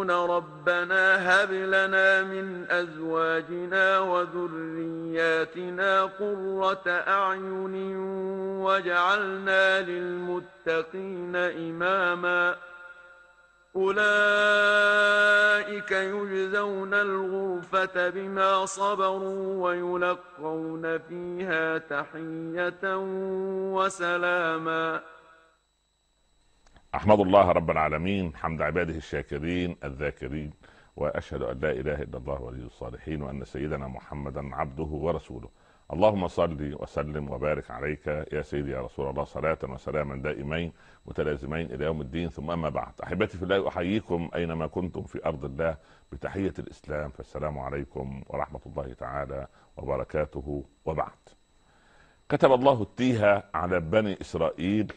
يقولون ربنا هب لنا من أزواجنا وذرياتنا قرة أعين واجعلنا للمتقين إماما أولئك يجزون الغرفة بما صبروا ويلقون فيها تحية وسلاما. أحمد الله رب العالمين حمد عباده الشاكرين الذاكرين، وأشهد أن لا إله إلا الله ولي الصالحين، وأن سيدنا محمدا عبده ورسوله. اللهم صل وسلم وبارك عليك يا سيدي يا رسول الله، صلاة وسلاما دائمين متلازمين إلى يوم الدين. ثم أما بعد، أحبتي في الله، أحييكم أينما كنتم في أرض الله بتحية الإسلام، فالسلام عليكم ورحمة الله تعالى وبركاته. وبعد، كتب الله التيه على بني إسرائيل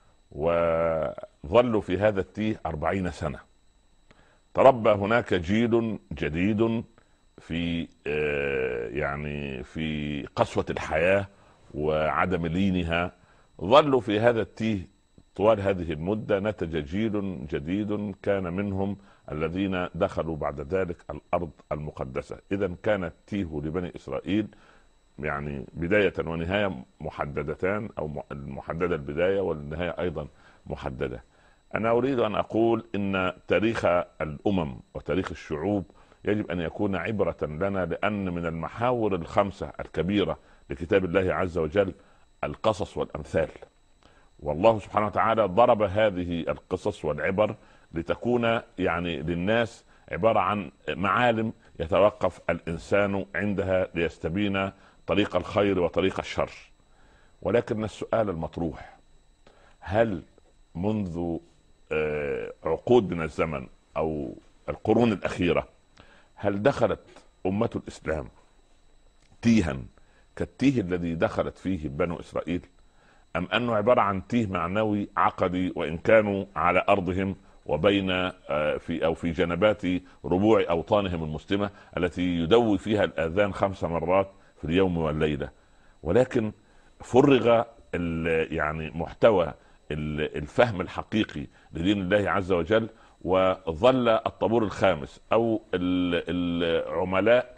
وظلوا في هذا التيه 40 سنة. تربى هناك جيل جديد في يعني في قسوة الحياة وعدم لينها. ظلوا في هذا التيه طوال هذه المدة، نتج جيل جديد كان منهم الذين دخلوا بعد ذلك الأرض المقدسة. إذن كان التيه لبني إسرائيل يعني بداية ونهاية محددتان، أو المحددة البداية والنهاية أيضا محددة. أنا أريد أن أقول إن تاريخ الأمم وتاريخ الشعوب يجب أن يكون عبرة لنا، لأن من المحاور الخمسة الكبيرة لكتاب الله عز وجل القصص والأمثال. والله سبحانه وتعالى ضرب هذه القصص والعبر لتكون يعني للناس عبارة عن معالم يتوقف الإنسان عندها ليستبين طريق الخير وطريق الشر. ولكن السؤال المطروح، هل منذ عقود من الزمن أو القرون الأخيرة هل دخلت أمة الإسلام تيها كالتيه الذي دخلت فيه بنو إسرائيل، أم أنه عبارة عن تيه معنوي عقدي، وإن كانوا على أرضهم وبين في جنبات ربوع أوطانهم المسلمة التي يدوي فيها الآذان 5 مرات في اليوم والليلة، ولكن فرغ يعني محتوى الفهم الحقيقي لدين الله عز وجل، وظل الطابور الخامس أو العملاء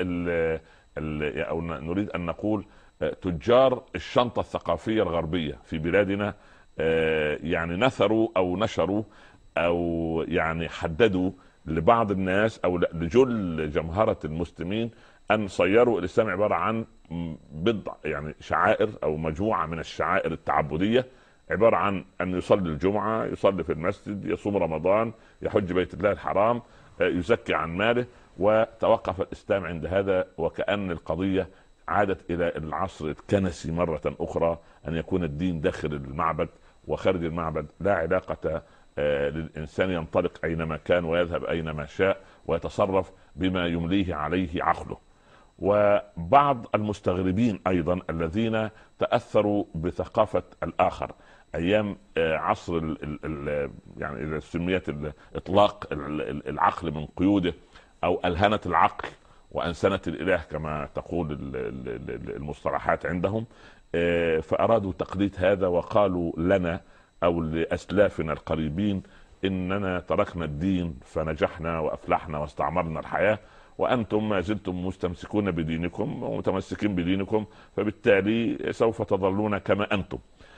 أو نريد أن نقول تجار الشنطة الثقافية الغربية في بلادنا يعني نثروا أو نشروا أو يعني حددوا لبعض الناس أو لجل جمهرة المسلمين أن صيروا الإسلام عبارة عن بضع يعني شعائر أو مجموعة من الشعائر التعبدية، عبارة عن أن يصلي الجمعة، يصلي في المسجد، يصوم رمضان، يحج بيت الله الحرام، يزكي عن ماله. وتوقف الإسلام عند هذا، وكأن القضية عادت إلى العصر الكنسي مرة أخرى، أن يكون الدين داخل المعبد وخارج المعبد، لا علاقة للإنسان ينطلق أينما كان ويذهب أينما شاء ويتصرف بما يمليه عليه عقله. وبعض المستغربين أيضا الذين تأثروا بثقافة الآخر أيام عصر يعني إذا سميت إطلاق العقل من قيوده أو ألهنت العقل وأنسنت الإله كما تقول المصطلحات عندهم، فأرادوا تقليد هذا وقالوا لنا أو لأسلافنا القريبين إننا تركنا الدين فنجحنا وأفلحنا واستعمرنا الحياة، وأنتم ما زلتم مستمسكون بدينكم ومتمسكين بدينكم، فبالتالي سوف تظلون كما أنتم.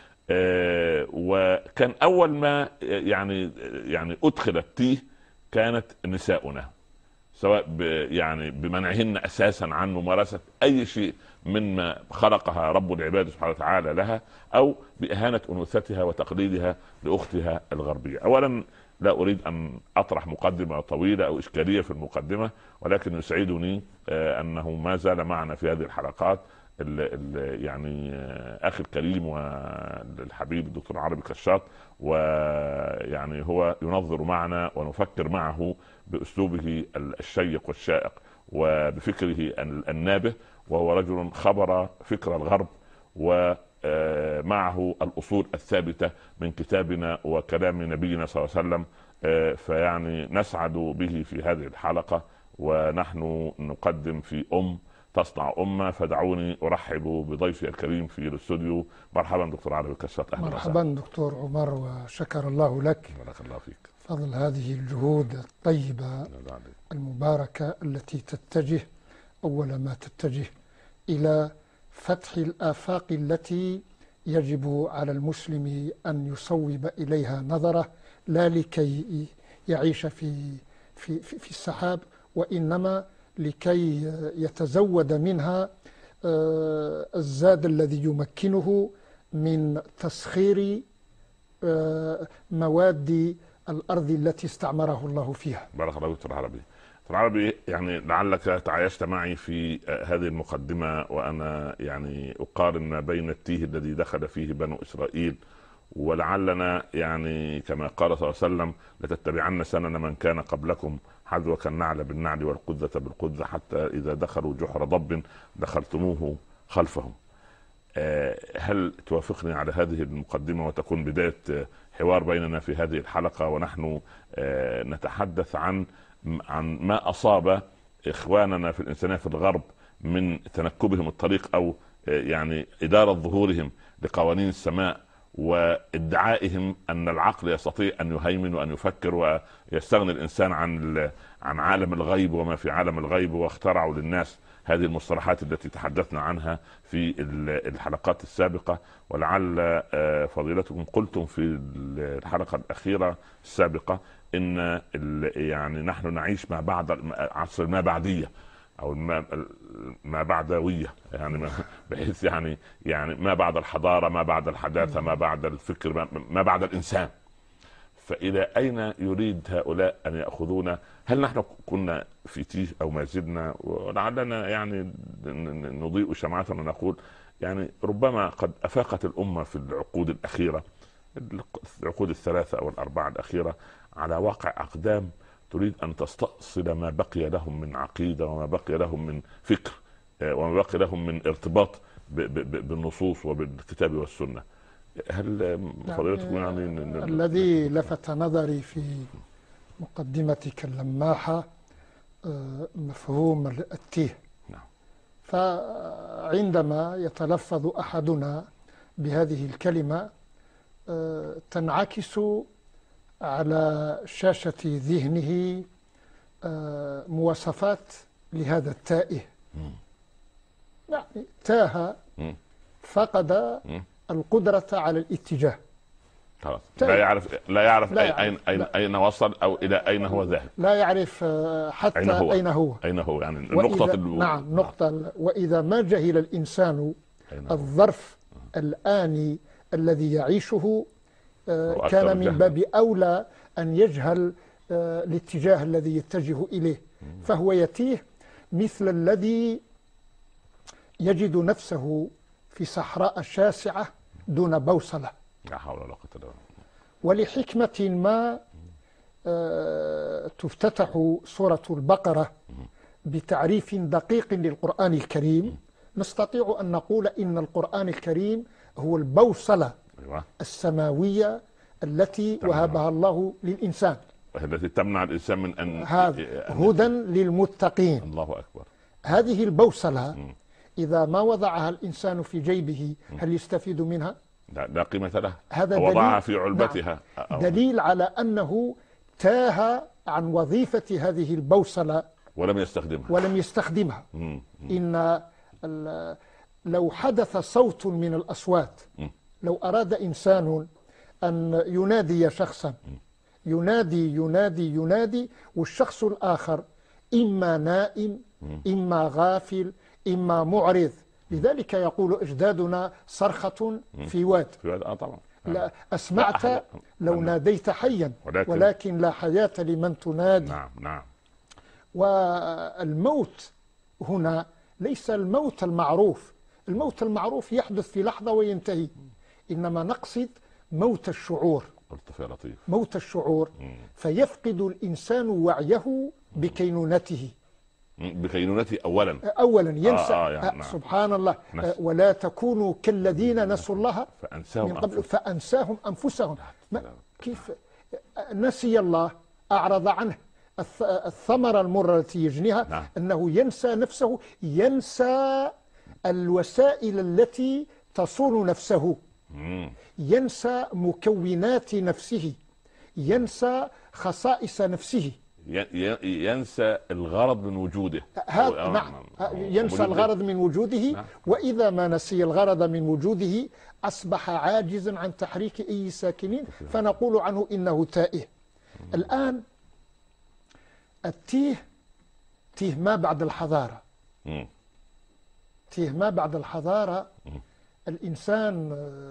وكان أول ما يعني أدخل التيه كانت نساؤنا، سواء يعني بمنعهن أساسا عن ممارسة أي شيء مما خلقها رب العباد سبحانه وتعالى لها، أو بإهانة أنوثتها وتقليدها لأختها الغربية. أولا لا أريد أن أطرح مقدمة طويلة أو إشكالية في المقدمة، ولكن يسعدني أنه ما زال معنا في هذه الحلقات يعني أخي الكريم والحبيب الدكتور عربي كشاط، ويعني هو ينظر معنا ونفكر معه بأسلوبه الشيق والشائق وبفكره النابه، وهو رجل خبر فكر الغرب ومعه الأصول الثابتة من كتابنا وكلام نبينا صلى الله عليه وسلم. فيعني نسعد به في هذه الحلقة، ونحن نقدم في تصنع أمة. فدعوني أرحب بضيفي الكريم في الاستوديو. مرحبا دكتور عربي كشاط. مرحبا دكتور عمر، وشكر الله لك. بارك الله فيك. فضل هذه الجهود الطيبة المباركة التي تتجه أول ما تتجه إلى فتح الآفاق التي يجب على المسلم أن يصوب إليها نظره، لا لكي يعيش في السحاب، وإنما لكي يتزود منها الزاد الذي يمكنه من تسخير مواد الأرض التي استعمره الله فيها. بارك الله فيك دكتور عربي. دكتور عربي، يعني لعلك تعايشت معي في هذه المقدمة وأنا يعني أقارن ما بين التيه الذي دخل فيه بنو إسرائيل، ولعلنا يعني كما قال صلى الله عليه وسلم لتتبعن سنن من كان قبلكم حذو النعل بالنعل والقذة بالقذة حتى إذا دخلوا جحر ضب دخلتموه خلفهم. هل توافقني على هذه المقدمة وتكون بداية حوار بيننا في هذه الحلقة، ونحن نتحدث عن ما أصاب إخواننا في الإنسانية في الغرب من تنكبهم الطريق أو يعني إدارة ظهورهم لقوانين السماء وادعائهم أن العقل يستطيع أن يهيمن وأن يفكر ويستغني الإنسان عن عالم الغيب وما في عالم الغيب، واخترعوا للناس هذه المصطلحات التي تحدثنا عنها في الحلقات السابقة. ولعل فضيلتكم قلتم في الحلقة الأخيرة السابقة إن يعني نحن نعيش ما بعد عصر ما بعدية أو ما بعدوية، يعني بحيث يعني ما بعد الحضارة، ما بعد الحداثة، ما بعد الفكر، ما بعد الإنسان. فإلى أين يريد هؤلاء أن يأخذونا؟ هل نحن كنا في تيه أو ما زلنا؟ ولعلنا يعني نضيء شمعتنا ونقول يعني ربما قد أفاقت الأمة في العقود الأخيرة، العقود الثلاثة أو الأربعة الأخيرة، على واقع أقدام تريد أن تستأصل ما بقي لهم من عقيدة وما بقي لهم من فكر وما بقي لهم من ارتباط بالنصوص وبالكتاب والسنة. هل فضيلتكم يعني الذي لفت نظري في مقدمتك اللماحة مفهوم التيه؟ فعندما يتلفظ أحدنا بهذه الكلمة تنعكس على شاشة ذهنه مواصفات لهذا التائه، يعني تاه، فقد القدرة على الاتجاه، لا يعرف أين وصل أو إلى أين هو ذاهب، لا يعرف حتى أين هو يعني النقطة نقطة. وإذا ما جهل الإنسان الظرف الآني الذي يعيشه كان من باب أولى أن يجهل الاتجاه الذي يتجه إليه، فهو يتيه مثل الذي يجد نفسه في صحراء شاسعة دون بوصلة. لا حول ولا قوة إلا بالله. ولحكمة ما تفتتح سورة البقرة بتعريف دقيق للقرآن الكريم، نستطيع أن نقول إن القرآن الكريم هو البوصلة السماوية التي وهبها الله للإنسان، التي تمنع الإنسان من أن هدى للمتقين. الله أكبر. هذه البوصلة إذا ما وضعها الإنسان في جيبه هل يستفيد منها؟ لا قيمة لها. هذا وضعها في علبتها. نعم. دليل على أنه تاه عن وظيفة هذه البوصلة ولم يستخدمها. إن لو حدث صوت من الأصوات، لو أراد إنسان أن ينادي شخصا، ينادي والشخص الآخر إما نائم إما غافل إما معرض، لذلك يقول أجدادنا صرخة في واد. طبعا. لا أسمعت لو ناديت حيا ولكن لا حياة لمن تنادي. نعم. والموت هنا ليس الموت المعروف، الموت المعروف يحدث في لحظة وينتهي، إنما نقصد موت الشعور. موت الشعور فيفقد الإنسان وعيه بكينونته أولا ينسى. نعم. سبحان الله. ولا تكونوا كالذين نسوا الله من قبل فأنساهم أنفسهم. كيف نسي الله؟ أعرض عنه. الثمرة المرة التي يجنيها أنه ينسى نفسه، ينسى الوسائل التي تصون نفسه، ينسى مكونات نفسه، ينسى خصائص نفسه، ينسى الغرض من وجوده. نعم، ينسى الغرض من وجوده. نعم. وإذا ما نسي الغرض من وجوده أصبح عاجزا عن تحريك أي ساكنين، فنقول عنه إنه تائه. الآن التيه تيه ما بعد الحضارة. تيه ما بعد الحضارة. الإنسان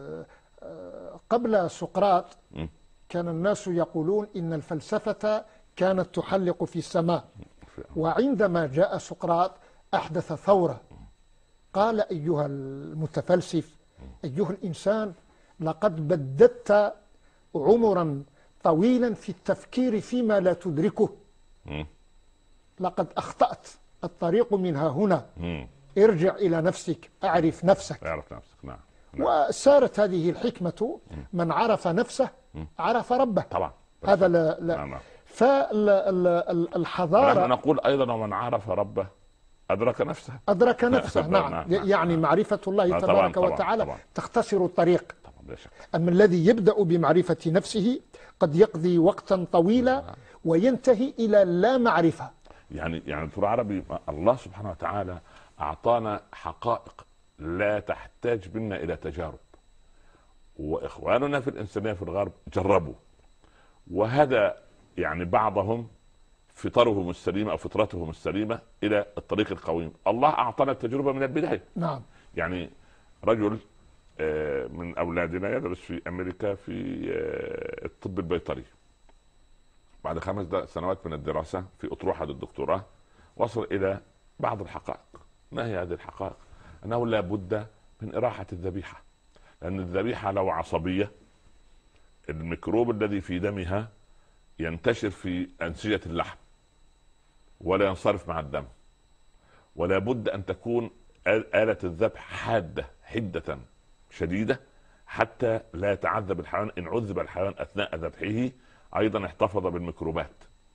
قبل سقراط كان الناس يقولون إن الفلسفة كانت تحلق في السماء، وعندما جاء سقراط أحدث ثورة. قال: أيها المتفلسف، أيها الإنسان، لقد بددت عمرا طويلا في التفكير فيما لا تدركه، لقد أخطأت، الطريق منها هنا، ارجع إلى نفسك، أعرف نفسك. أعرف نفسك. نعم. وسارت هذه الحكمة: من عرف نفسه عرف ربه. طبعا. هذا لا. نعم. فالحضارة نحن نقول أيضا: ومن عرف ربه أدرك نفسه. أدرك نفسه. نعم. يعني معرفة الله تبارك وتعالى تختصر الطريق. أما الذي يبدأ بمعرفة نفسه قد يقضي وقتا طويلا وينتهي إلى لا معرفة. يعني دكتور عربي، الله سبحانه وتعالى أعطانا حقائق لا تحتاج منا إلى تجارب، وإخواننا في الإنسانية في الغرب جربوا، وهذا يعني بعضهم فطرهم السليمة أو فطرتهم السليمة إلى الطريق القويم. الله أعطانا التجربة من البداية. نعم. يعني رجل من أولادنا يدرس في أمريكا في الطب البيطري، بعد 5 سنوات من الدراسة في أطروحة الدكتوراه وصل إلى بعض الحقائق. ما هي هذه الحقائق؟ أنه لا بد من إراحة الذبيحة، لأن الذبيحة لو عصبية الميكروب الذي في دمها ينتشر في أنسجة اللحم ولا ينصرف مع الدم، ولا بد أن تكون آلة الذبح حدة شديدة حتى لا يتعذب الحيوان. إن عذب الحيوان أثناء ذبحه أيضا احتفظ بالميكروبات.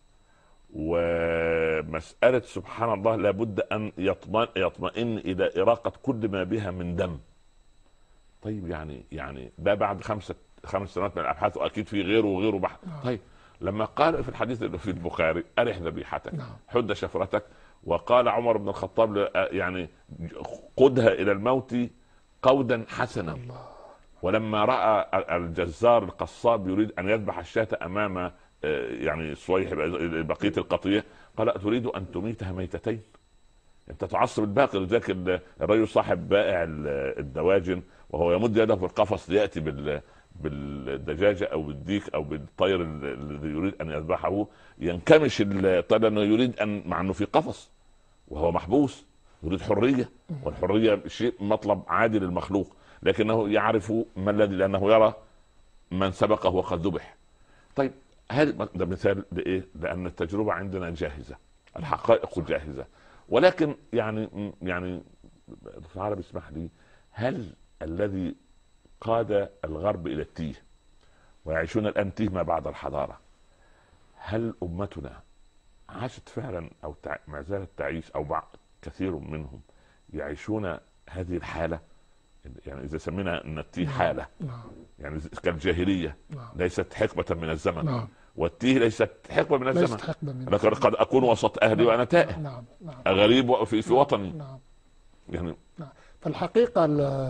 ومسألة سبحان الله لابد أن يطمئن إلى إراقة كل ما بها من دم. طيب يعني ده بعد 5 سنوات من الأبحاث، وأكيد في غيره وغيره بحث. طيب لما قال في الحديث اللي في البخاري: أرح ذبيحتك، حد شفرتك، وقال عمر بن الخطاب يعني قدها إلى الموت قودا حسنا. ولما رأى الجزار القصاب يريد أن يذبح الشاة أمام يعني صويح بقية القطيع، قال: تريد أن تميتها ميتتين؟ أنت تعصب الباقي. لذلك الرجل صاحب بائع الدواجن وهو يمد يده في القفص ليأتي بالدجاجة أو بالديك أو بالطير الذي يريد أن يذبحه، ينكمش الطير لأنه يريد أن، مع أنه في قفص وهو محبوس، يريد حرية، والحرية شيء مطلب عادي للمخلوق، لكنه يعرف ما الذي، لأنه يرى من سبقه وقد ذبح. طيب هذا ده مثال لإيه؟ لأن التجربة عندنا جاهزة، الحقائق جاهزة. ولكن يعني دكتور عربي اسمح لي، هل الذي قاد الغرب إلى التيه ويعيشون الآن تيه ما بعد الحضارة، هل أمتنا عاشت فعلا أو ما زالت تعيش، أو كثير منهم يعيشون هذه الحالة؟ يعني إذا سمينا أن التيه حالة، يعني كالجاهلية، ليست حقبة من الزمن، والتيه ليست حقبة من الزمن. أنا قد أكون وسط أهلي وأنا تائه، غريب في وطني. يعني فالحقيقة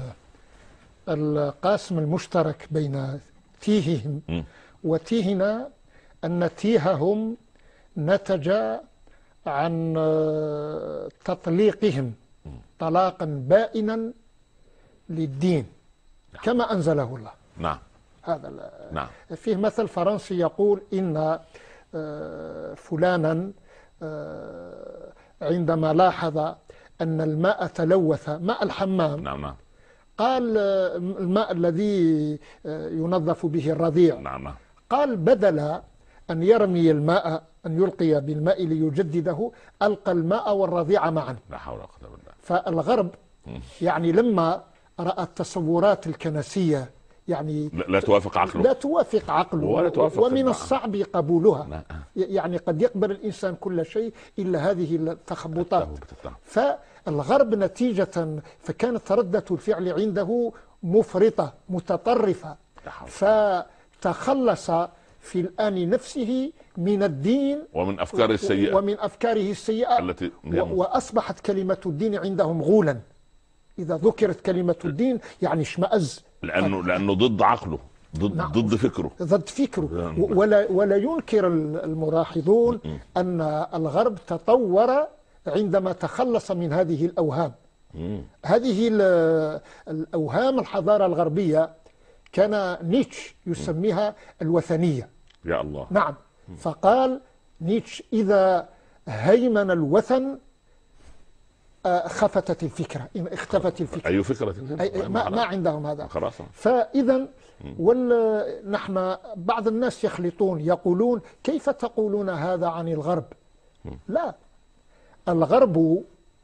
القاسم المشترك بين تيههم وتيهنا أن تيههم نتج عن تطليقهم طلاقا بائنا للدين كما أنزله الله. نعم. هذا نعم. فيه مثل فرنسي يقول إن فلانا عندما لاحظ أن الماء تلوث، ماء الحمام، نعم، قال الماء الذي ينظف به الرضيع، نعم، قال بدل أن يرمي الماء، أن يلقي بالماء ليجدده، ألقى الماء والرضيع معا. لا حول ولا قوة إلا بالله. فالغرب يعني لما رأى التصورات الكنسية يعني لا توافق عقله، لا توافق عقله، ومن الصعب قبولها. يعني قد يقبل الإنسان كل شيء إلا هذه التخبطات. فالغرب نتيجة فكانت ردة الفعل عنده مفرطة متطرفة، فتخلص في الآن نفسه من الدين ومن أفكاره السيئة التي وأصبحت كلمة الدين عندهم غولا. إذا ذكرت كلمة الدين يعني اشمأز، لأنه ضد عقله، ضد فكره. ولا ينكر الملاحظون أن الغرب تطور عندما تخلص من هذه الأوهام. هذه الأوهام الحضارة الغربية كان نيتشه يسميها الوثنية. يا الله. نعم. فقال نيتشه إذا هيمن الوثن خفتت الفكرة، اختفت الفكرة. أي فكرة؟ ما عندهم هذا. خلاص. فإذا نحن بعض الناس يخلطون، يقولون كيف تقولون هذا عن الغرب؟ لا، الغرب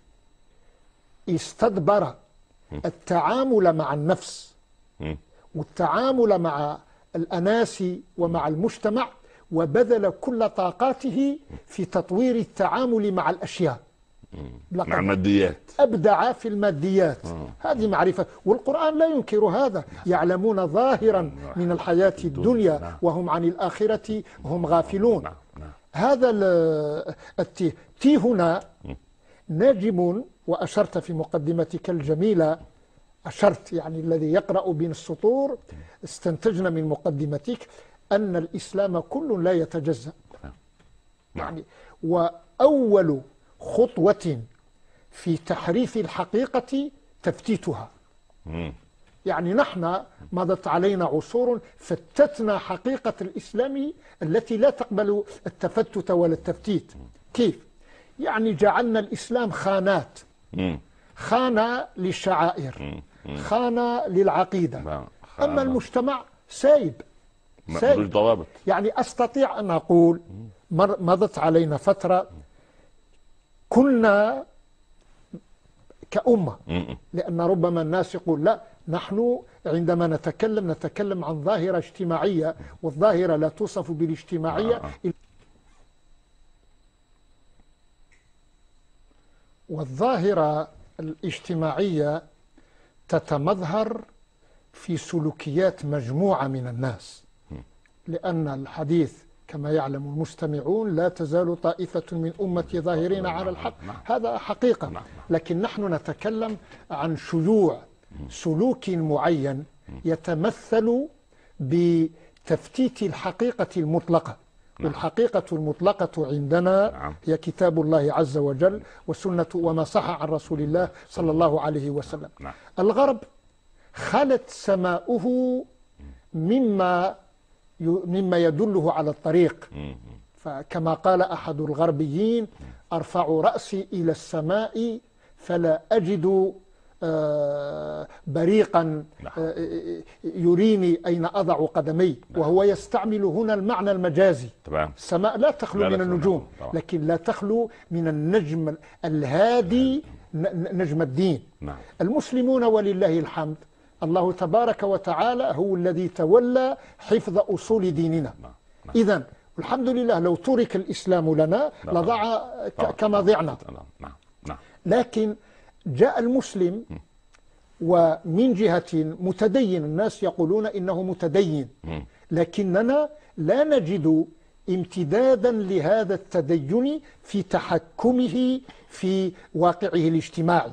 استدبر التعامل مع النفس والتعامل مع الأناس ومع المجتمع، وبذل كل طاقاته في تطوير التعامل مع الأشياء، مع الماديات. أبدع في الماديات. هذه معرفة، والقرآن لا ينكر هذا. يعلمون ظاهرا من الحياة الدنيا وهم عن الآخرة هم غافلون. هذا التي هنا ناجم، وأشرت في مقدمتك الجميلة، أشرت يعني الذي يقرأ بين السطور استنتجنا من مقدمتك أن الإسلام كل لا يتجزأ. يعني وأول خطوة في تحريف الحقيقة تفتيتها. يعني نحن مضت علينا عصور فتتنا حقيقة الإسلام التي لا تقبل التفتت ولا التفتيت. كيف؟ يعني جعلنا الإسلام خانات، خانة للشعائر، خانة للعقيدة. أما المجتمع سايب ضوابط. يعني أستطيع أن أقول مضت علينا فترة كنا كأمة، لأن ربما الناس يقول لا، نحن عندما نتكلم عن ظاهرة اجتماعية، والظاهرة لا توصف بالاجتماعية والظاهرة الاجتماعية تتمظهر في سلوكيات مجموعة من الناس، لأن الحديث كما يعلم المستمعون لا تزال طائفة من أمتي ظاهرين على الحق، هذا حقيقة. لكن نحن نتكلم عن شيوع سلوك معين يتمثل بتفتيت الحقيقة المطلقة. والحقيقة المطلقة عندنا هي كتاب الله عز وجل وسنة وما صح عن رسول الله صلى الله عليه وسلم. الغرب خلت سماؤه مما يدله على الطريق. فكما قال أحد الغربيين: أرفع رأسي إلى السماء فلا أجد بريقا يريني أين أضع قدمي. وهو يستعمل هنا المعنى المجازي. السماء لا تخلو من النجوم، لكن لا تخلو من النجم الهادي، نجم الدين. المسلمون ولله الحمد الله تبارك وتعالى هو الذي تولى حفظ أصول ديننا. إذن الحمد لله لو ترك الإسلام لنا لضاع كما ضعنا. لكن جاء المسلم ومن جهة متدين، الناس يقولون إنه متدين، لكننا لا نجد امتدادا لهذا التدين في تحكمه في واقعه الاجتماعي.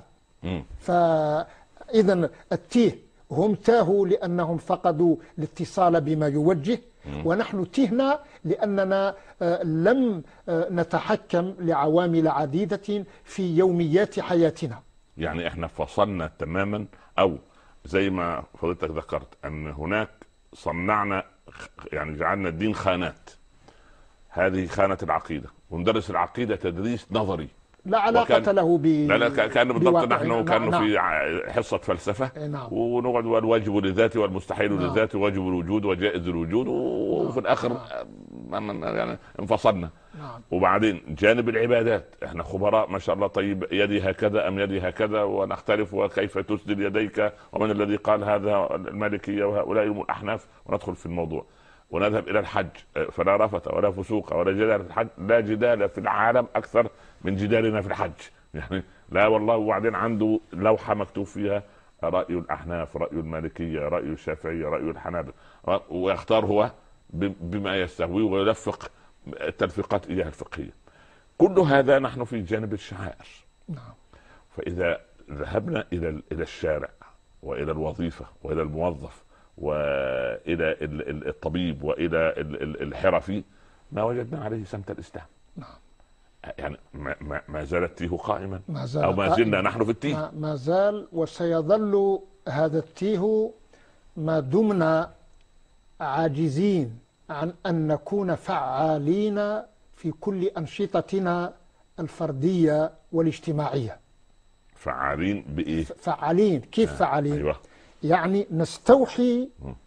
فإذا هم تاهوا لأنهم فقدوا الاتصال بما يوجه، ونحن تهنا لأننا لم نتحكم لعوامل عديدة في يوميات حياتنا. يعني احنا فصلنا تماما، او زي ما فضلتك ذكرت ان هناك صنعنا، يعني جعلنا الدين خانات. هذه خانة العقيدة، وندرس العقيدة تدريس نظري لا علاقة له لا كان بالضبط نحن كانوا في حصة فلسفة، ونقعد والواجب لذاته والمستحيل لذاته وواجب الوجود وجائز الوجود، وفي الآخر يعني انفصلنا. وبعدين جانب العبادات، احنا خبراء ما شاء الله، طيب يدي هكذا أم يدي هكذا، ونختلف وكيف تسدل يديك ومن الذي قال هذا، المالكية وهؤلاء الأحناف، وندخل في الموضوع ونذهب إلى الحج، فلا رفث ولا فسوق ولا جدال في الحج. لا جدال في العالم أكثر من جدالنا في الحج، يعني لا والله. وبعدين عنده لوحة مكتوب فيها رأي الأحناف، رأي المالكية، رأي الشافعية، رأي الحنابلة، ويختار هو بما يستهويه ويلفق التلفيقات إياها الفقهية. كل هذا نحن في جانب الشعائر. نعم. فإذا ذهبنا إلى الشارع وإلى الوظيفة وإلى الموظف وإلى الطبيب وإلى الحرفي ما وجدنا عليه سمت الإسلام. نعم. يعني ما زال التيه قائما، أو ما زلنا نحن في التيه، ما زال وسيظل هذا التيه ما دمنا عاجزين عن أن نكون فعالين في كل أنشطتنا الفردية والاجتماعية. فعالين بإيه؟ فعالين كيف فعالين؟ أيوة. يعني نستوحي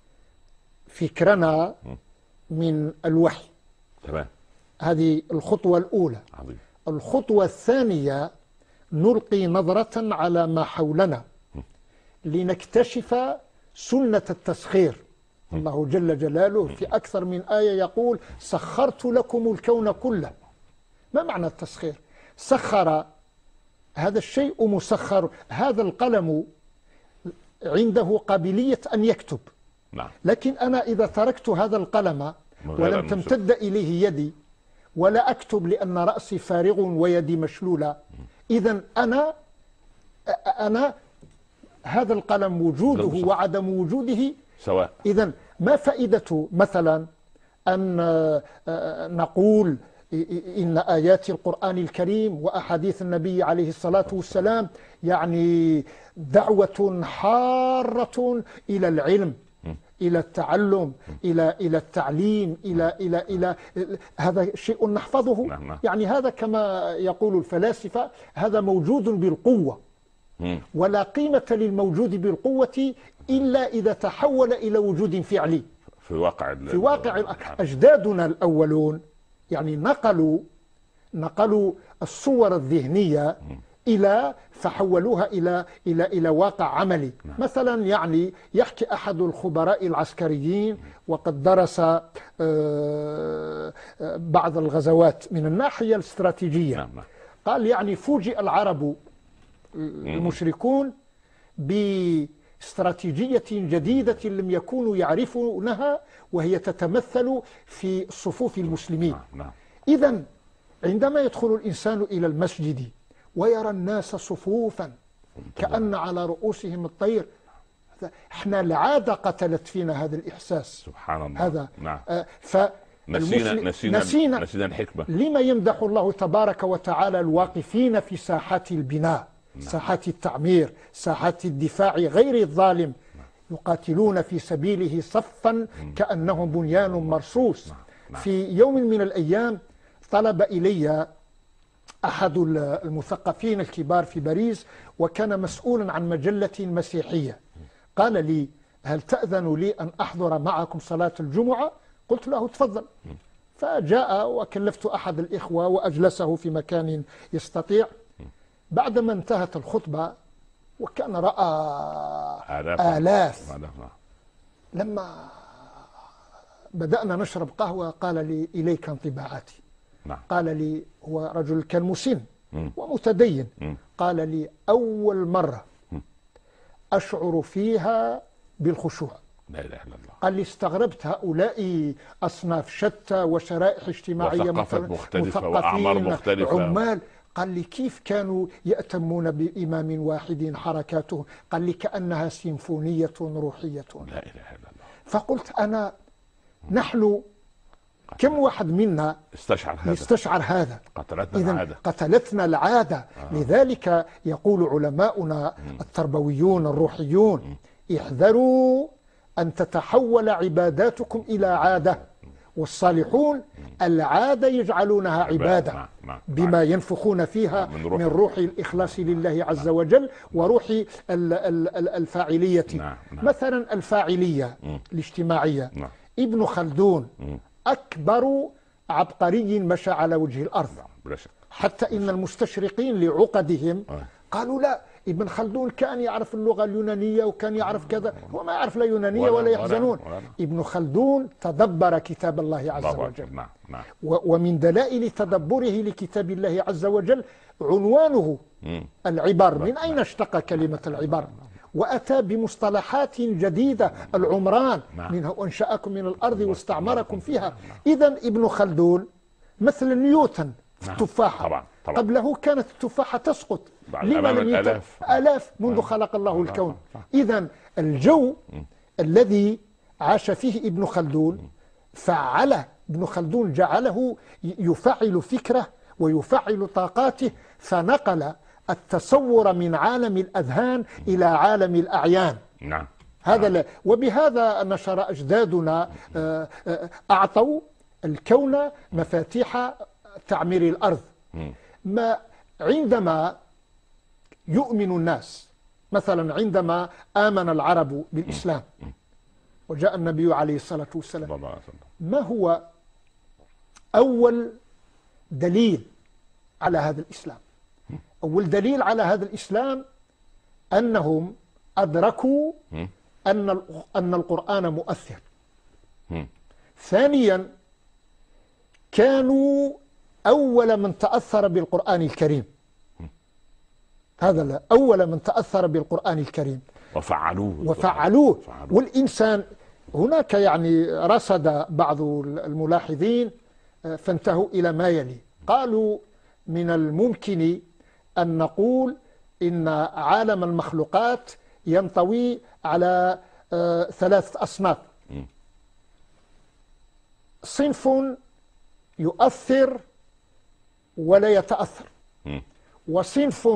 فكرنا من الوحي. تمام. هذه الخطوة الأولى. عظيم. الخطوة الثانية نلقي نظرة على ما حولنا لنكتشف سنة التسخير. الله جل جلاله في أكثر من آية يقول سخرت لكم الكون كله. ما معنى التسخير؟ سخر، هذا الشيء مسخر. هذا القلم عنده قابلية أن يكتب. نعم. لكن أنا إذا تركت هذا القلم ولم تمتد إليه يدي ولا أكتب لأن رأسي فارغ ويدي مشلولة، إذن أنا هذا القلم وجوده وعدم وجوده سواء. إذن ما فائدة مثلا أن نقول إن آيات القرآن الكريم وأحاديث النبي عليه الصلاة والسلام يعني دعوة حارة إلى العلم، إلى التعلم، إلى التعليم، إلى هذا شيء نحفظه. يعني هذا كما يقول الفلاسفة هذا موجود بالقوة، ولا قيمة للموجود بالقوة إلا إذا تحول إلى وجود فعلي في واقع أجدادنا الأولون يعني نقلوا الصور الذهنية فحولوها إلى واقع عملي. مثلا يعني يحكي أحد الخبراء العسكريين وقد درس بعض الغزوات من الناحية الاستراتيجية، قال يعني فوجئ العرب المشركون باستراتيجية جديدة لم يكونوا يعرفونها وهي تتمثل في صفوف المسلمين. إذن عندما يدخل الإنسان إلى المسجد ويرى الناس صفوفا كأن على رؤوسهم الطير، احنا العادة قتلت فينا هذا الإحساس. سبحان الله. هذا نعم. نسينا الحكمة. لما يمدح الله تبارك وتعالى الواقفين في ساحات البناء، ساحات التعمير، ساحات الدفاع غير الظالم، يقاتلون في سبيله صفا كأنهم بنيان مرصوص. في يوم من الأيام طلب إلي أحد المثقفين الكبار في باريس وكان مسؤولا عن مجلة مسيحية، قال لي هل تأذن لي أن أحضر معكم صلاة الجمعة؟ قلت له تفضل. فجاء وكلفت أحد الإخوة وأجلسه في مكان يستطيع. بعدما انتهت الخطبة وكان رأى آلاف، لما بدأنا نشرب قهوة قال لي إليك انطباعاتي. قال لي هو رجل كان مسن ومتدين، قال لي أول مرة أشعر فيها بالخشوع. لا إله إلا الله. قال لي استغربت هؤلاء أصناف شتى وشرائح اجتماعية مختلفة وأعمار مختلفة، عمال. قال لي كيف كانوا يأتمون بإمام واحد حركاته؟ قال لي كأنها سيمفونية روحية. لا إله إلا الله. فقلت أنا نحن كم واحد منا يستشعر هذا؟ قتلتنا العادة. لذلك يقول علماؤنا التربويون الروحيون احذروا أن تتحول عباداتكم إلى عادة، والصالحون العادة يجعلونها عبادة بما ينفخون فيها من روح الإخلاص لله عز وجل وروح الفاعلية. مثلا الفاعلية الاجتماعية، ابن خلدون أكبر عبقري مشى على وجه الأرض، حتى إن المستشرقين لعقدهم قالوا لا، ابن خلدون كان يعرف اللغة اليونانية وكان يعرف كذا، هو ما يعرف لا يونانية ولا يحزنون. ابن خلدون تدبر كتاب الله عز وجل. ومن دلائل تدبره لكتاب الله عز وجل عنوانه العبر. من أين اشتق كلمة العبر؟ وأتى بمصطلحات جديدة، العمران، منها أنشأكم من الأرض واستعمركم فيها. إذن ابن خلدون مثل نيوتن في التفاحة، طبعا. قبله كانت التفاحة تسقط، لما لم آلاف منذ خلق الله الكون. إذن الجو الذي عاش فيه ابن خلدون فعل ابن خلدون، جعله يفعل فكره ويفعل طاقاته، فنقل التصور من عالم الأذهان إلى عالم الأعيان. نعم. هذا وبهذا نشر أجدادنا، أعطوا الكون مفاتيح تعمير الأرض. ما عندما يؤمن الناس، مثلا عندما آمن العرب بالإسلام وجاء النبي عليه الصلاة والسلام، ما هو أول دليل على هذا الإسلام؟ أول دليل على هذا الإسلام أنهم أدركوا أن القرآن مؤثر. ثانيا، كانوا أول من تأثر بالقرآن الكريم. هذا لا، أول من تأثر بالقرآن الكريم وفعلوه. والإنسان هناك يعني رصد بعض الملاحظين فانتهوا إلى ما يلي، قالوا من الممكن أن نقول إن عالم المخلوقات ينطوي على 3 أصناف: صنف يؤثر ولا يتأثر، وصنف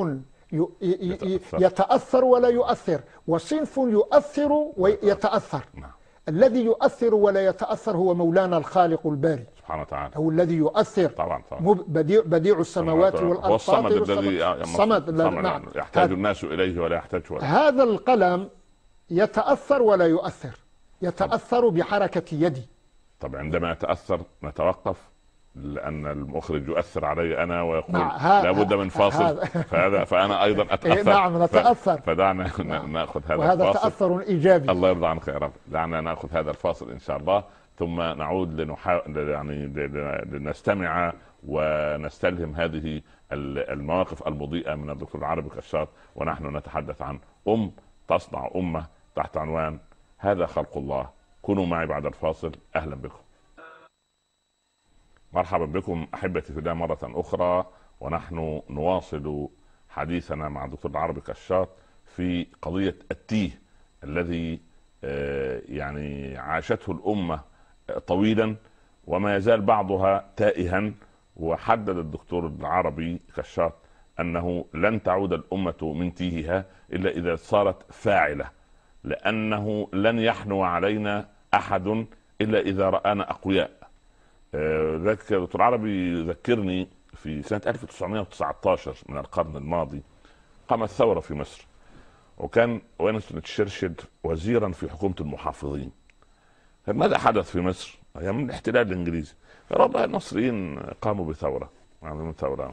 يتأثر ولا يؤثر، وصنف يؤثر ويتأثر. الذي يؤثر ولا يتأثر هو مولانا الخالق الباري سبحانه وتعالى، هو الذي يؤثر. طبعا. بديع السماوات والأرض، هو الصمد الذي الصمد. نعم. يحتاج الناس إليه ولا يحتاج هذا القلم يتأثر ولا يؤثر، يتأثر بحركة يدي. طب عندما يتأثر نتوقف، لأن المخرج يؤثر علي أنا ويقول لابد من فاصل، فأنا أيضا أتأثر. نعم، نتأثر. فدعنا نأخذ هذا وهذا الفاصل. تأثر إيجابي. الله يرضى عنك يا رب. دعنا نأخذ هذا الفاصل إن شاء الله، ثم نعود لنستمع ونستلهم هذه المواقف المضيئة من الدكتور العربي كشاط، ونحن نتحدث عن تصنع أمة تحت عنوان هذا خلق الله. كونوا معي بعد الفاصل. أهلا بكم. مرحبا بكم أحبتي في الله مرة أخرى، ونحن نواصل حديثنا مع الدكتور العربي كشاط في قضية التيه الذي يعني عاشته الأمة طويلا وما يزال بعضها تائها. وحدد الدكتور العربي كشاط أنه لن تعود الأمة من تيهها إلا إذا صارت فاعلة، لأنه لن يحنو علينا أحد إلا إذا رآنا أقوياء. ذاك الدكتور العربي يذكرني في سنة 1919 من القرن الماضي قامت ثورة في مصر، وكان وينستون تشرشل وزيرا في حكومة المحافظين. ماذا حدث في مصر أيام الاحتلال الإنجليزي؟ والله المصريين قاموا بثورة، عملوا ثورة،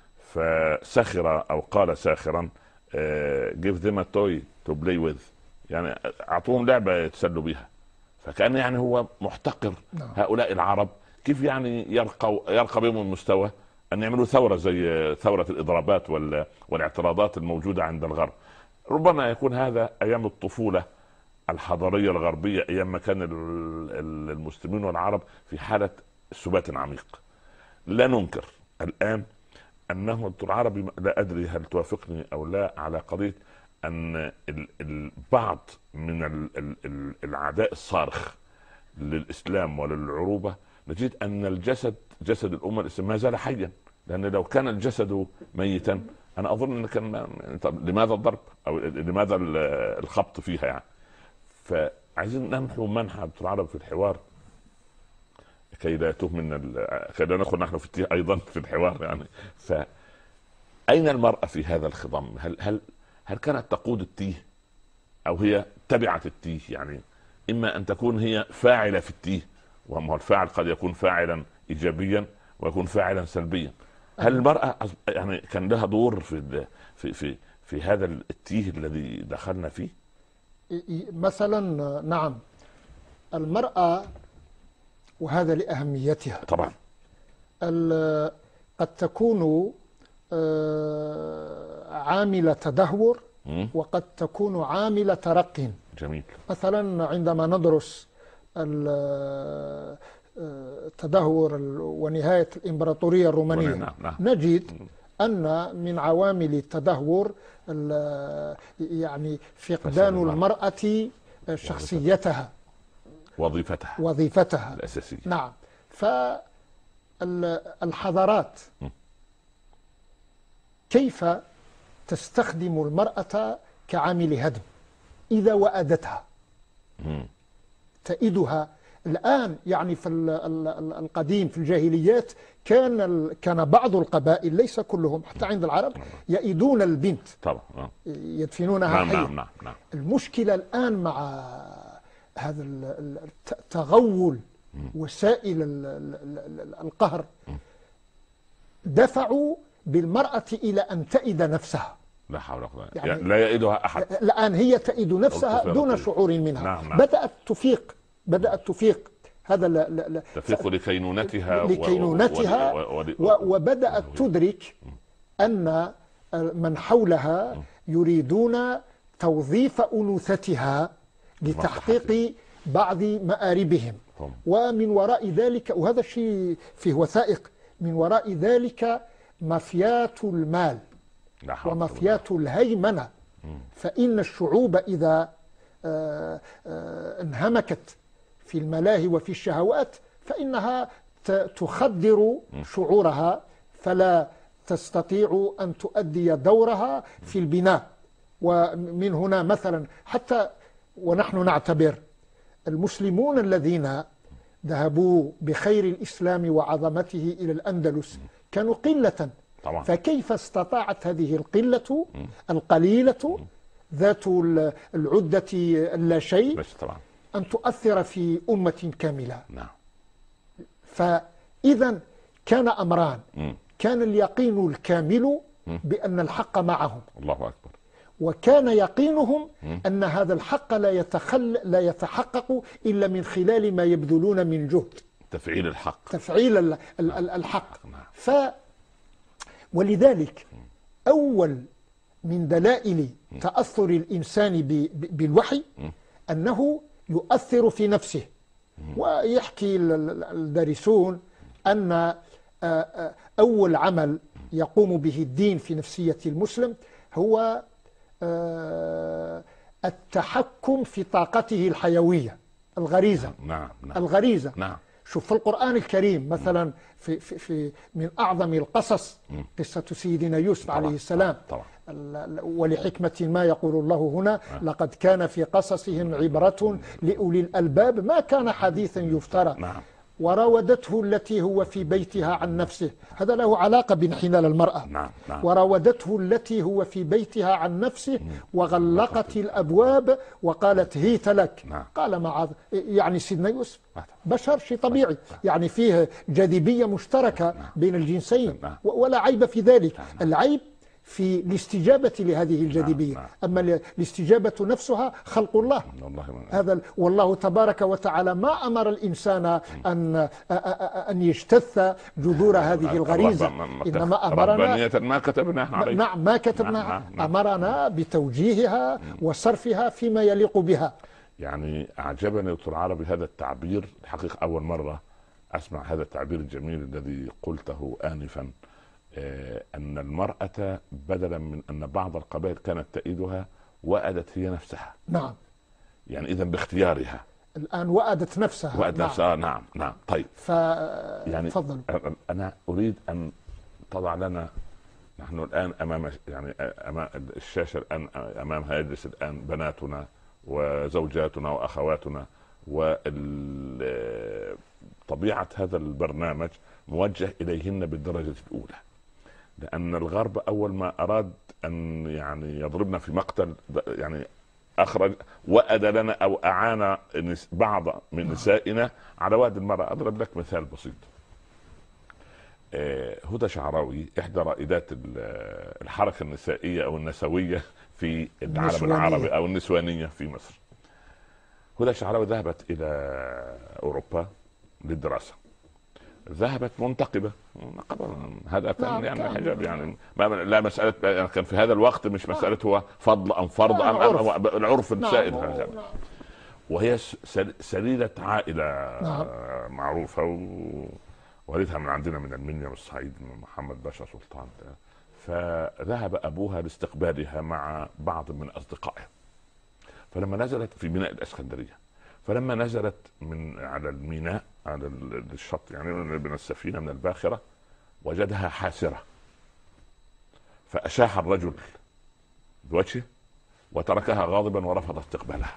فسخر أو قال ساخرا give them a toy to play with، يعني أعطوهم لعبة يتسلوا بها. فكان يعني هو محتقر هؤلاء العرب، كيف يعني يرقى بهم المستوى أن يعملوا ثورة زي ثورة الإضرابات والاعتراضات الموجودة عند الغرب. ربما يكون هذا أيام الطفولة الحضارية الغربية، أيام ما كان المسلمين والعرب في حالة سبات عميق. لا ننكر الآن أنه الدكتور العربي، لا أدري هل توافقني أو لا، على قضية أن البعض من العداء الصارخ للإسلام وللعروبة نجد أن جسد الأمة الإسلامية ما زال حيا، لأن لو كان الجسد ميتا أنا أظن أن كان لماذا الضرب أو لماذا الخبط فيها يعني. فعايزين نمحو منحى الدكتور العربي في الحوار كي لا تهمن كي لا ندخل نحن في التيه أيضا في الحوار يعني. فأين المرأة في هذا الخضم؟ هل كانت تقود التيه أو هي تبعت التيه؟ يعني إما أن تكون هي فاعلة في التيه، وهو الفاعل قد يكون فاعلا إيجابيا ويكون فاعلا سلبيا. هل المرأة يعني كان لها دور في هذا التيه الذي دخلنا فيه؟ مثلا نعم، المرأة وهذا لأهميتها طبعا قد تكون عاملة تدهور وقد تكون عامل ترق. جميل. مثلا عندما ندرس التدهور ونهاية الإمبراطورية الرومانية نجد أن من عوامل التدهور يعني فقدان المرأة شخصيتها، وظيفتها الأساسية. نعم. فالحضارات كيف تستخدم المرأة كعامل هدم إذا وأدتها تئدها. الآن يعني في القديم في الجاهليات كان بعض القبائل، ليس كلهم حتى عند العرب، يئدون البنت طبعا، يدفنونها حية. نعم. المشكلة الآن مع هذا تغول وسائل القهر دفعوا بالمرأة إلى أن تئد نفسها. لا حول ولا قوة، يعني لا يئدها أحد. الآن هي تئد نفسها دون شعور منها. نعم. بدأت تفيق هذا تفيق لكينونتها وبدأت تدرك أن من حولها يريدون توظيف أنوثتها لتحقيق بعض مآربهم، ومن وراء ذلك، وهذا الشيء فيه وثائق، من وراء ذلك مافيات المال ومافيات الهيمنة. فإن الشعوب إذا انهمكت في الملاهي وفي الشهوات فإنها تخدر شعورها، فلا تستطيع أن تؤدي دورها في البناء. ومن هنا مثلا حتى ونحن نعتبر المسلمون الذين ذهبوا بخير الإسلام وعظمته إلى الأندلس كانوا قلة طبعا. فكيف استطاعت هذه القلة القليلة ذات العدة اللاشيء أن تؤثر في أمة كاملة؟ نعم. فإذا كان أمران، كان اليقين الكامل بأن الحق معهم، الله أكبر، وكان يقينهم أن هذا الحق لا يتحقق إلا من خلال ما يبذلون من جهد تفعيل الحق. ولذلك أول من دلائل تأثر الإنسان بالوحي أنه يؤثر في نفسه. ويحكي الدارسون أن أول عمل يقوم به الدين في نفسية المسلم هو التحكم في طاقته الحيوية، الغريزة. نعم. الغريزة. نعم. شوف في القرآن الكريم مثلا في من أعظم القصص قصة سيدنا يوسف عليه السلام. ولحكمة ما يقول الله هنا لقد كان في قصصهم عبرة لأولي الألباب ما كان حديثا يفترى. وراودته التي هو في بيتها عن نفسه، هذا له علاقة بانحلال المرأة. وراودته التي هو في بيتها عن نفسه وغلقت الأبواب وقالت هيت لك. قال معاذ، يعني سيدنا يوسف بشر، شيء طبيعي، يعني فيه جاذبية مشتركة بين الجنسين ولا عيب في ذلك. العيب في الاستجابة لهذه الجاذبية. أما الاستجابة نفسها خلق الله. هذا والله تبارك وتعالى ما أمر الإنسان أن يجتث جذور هذه الغريزة، إنما أمرنا ما كتبنا أمرنا بتوجيهها وصرفها فيما يليق بها. يعني أعجبني دكتور عربي هذا التعبير الحقيقة، أول مرة أسمع هذا التعبير الجميل الذي قلته آنفا، أن المرأة بدلا من أن بعض القبائل كانت تئدها وأدت هي نفسها. نعم. يعني إذا باختيارها الآن وأدت نفسها. نعم. طيب. يعني فضل. أنا أريد أن تضع لنا، نحن الآن أمام الشاشة، الآن أمامها يجلس الآن بناتنا وزوجاتنا وأخواتنا، وطبيعة هذا البرنامج موجه إليهن بالدرجة الأولى، لأن الغرب أول ما أراد أن يعني يضربنا في مقتل يعني أخرج وأدى لنا أو أعان بعض من نسائنا على واد المرأة. أضرب لك مثال بسيط. هدى شعراوي إحدى رائدات الحركة النسائية أو النسوية في العالم العربي أو النسوانية في مصر. هدى شعراوي ذهبت إلى أوروبا للدراسة، ذهبت منتقبة. هذا كان يعني حجاب، يعني لا مسألة يعني كان في هذا الوقت مش مسألة هو فضل أم فرض أم العرف السائد. وهي سليلة عائلة معروفة، ووالدها من عندنا من المنيا والصعيد، من محمد باشا سلطان. فذهب أبوها لاستقبالها مع بعض من أصدقائها، فلما نزلت في ميناء الإسكندرية، فلما نزلت من على الميناء على الشط يعني من السفينة من الباخرة، وجدها حاسرة، فأشاح الرجل بوجهه وتركها غاضبا ورفض استقبالها.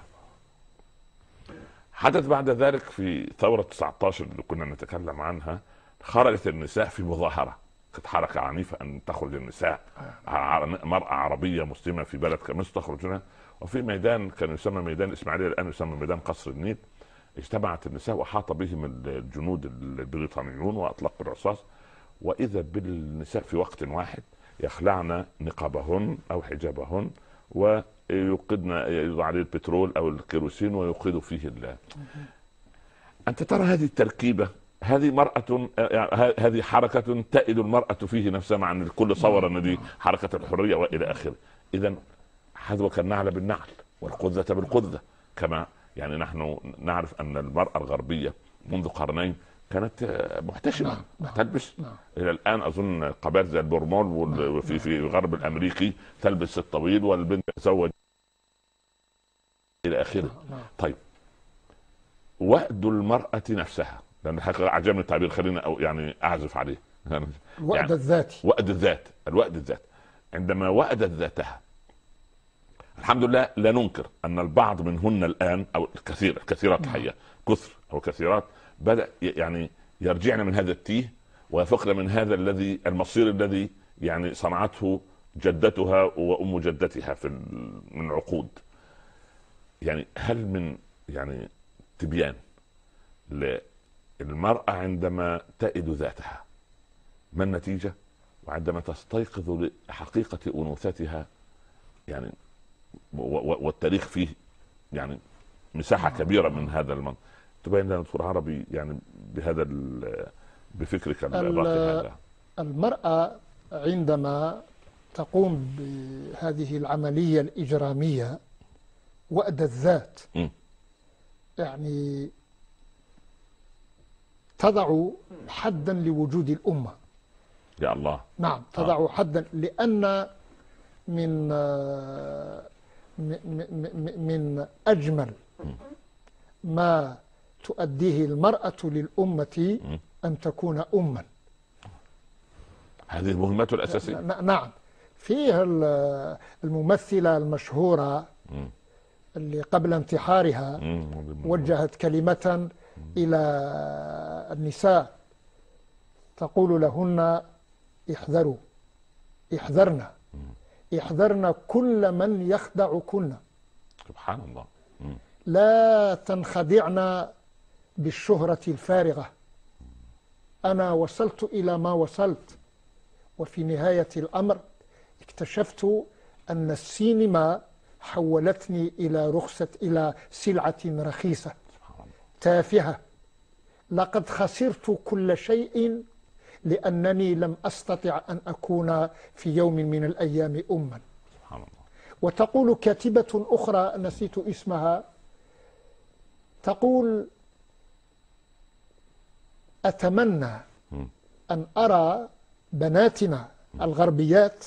حدث بعد ذلك في ثورة 19 اللي كنا نتكلم عنها، خرجت النساء في مظاهرة، كانت حركة عنيفة أن تخرج النساء، مرأة عربية مسلمة في بلد كمصر تخرج هنا، وفي ميدان كان يسمى ميدان إسماعيلية الآن يسمى ميدان قصر النيل، اجتمعت النساء وحاط بهم الجنود البريطانيون وأطلقوا الرصاص، وإذا بالنساء في وقت واحد يخلعن نقابهن أو حجابهن ويوقدن، يوضع عليه البترول أو الكيروسين ويوقدوا فيه أنت ترى هذه التركيبة، هذه مرأة، هذه حركة تئد المرأة فيه نفسها، مع أن الكل صور أن دي حركة الحرية وإلى آخره. إذن حذوك النعل بالنعل والقذة بالقذة، كما يعني نحن نعرف أن المرأة الغربية منذ قرنين كانت محتشمة تلبس. إلى الآن أظن قبائل زي البرمول وفي الغرب الأمريكي تلبس الطويل، والبنت تتزوج إلى آخره. طيب وأد المرأة نفسها، لأن الحقيقة عجبني التعبير، خلينا أو يعني أعزف عليه، الوأد يعني الذاتي، وأد الذات، الوأد الذات. عندما وأدت ذاتها، الحمد لله لا ننكر أن البعض منهن الآن أو الكثيرات الحقيقة كثر أو كثيرات بدأ يعني يرجعن من هذا التيه ويفقن من هذا الذي المصير الذي يعني صنعته جدتها وأم جدتها من عقود. يعني هل من يعني تبيان للمرأة عندما تئد ذاتها ما النتيجة، وعندما تستيقظ لحقيقة أنوثتها يعني، والتاريخ فيه يعني مساحة كبيرة من هذا المنطق، تبين لنا دكتور عربي يعني بهذا بفكرك الراقي هذا. المرأة عندما تقوم بهذه العملية الإجرامية وأد الذات يعني تضع حدا لوجود الأمة. يا الله. نعم تضع حدا، لأن من أجمل ما تؤديه المرأة للأمة أن تكون أما. هذه مهمته الأساسية. نعم. فيه الممثلة المشهورة اللي قبل انتحارها وجهت كلمة إلى النساء تقول لهن احذروا، احذرنا كل من يخدعكن. سبحان الله. لا تنخدعن بالشهرة الفارغة. أنا وصلت إلى ما وصلت، وفي نهاية الأمر اكتشفت أن السينما حولتني إلى سلعة رخيصة تافهة. لقد خسرت كل شيء لأنني لم أستطع أن أكون في يوم من الأيام أما. سبحان الله. وتقول كاتبة أخرى نسيت اسمها، تقول أتمنى أن أرى بناتنا الغربيات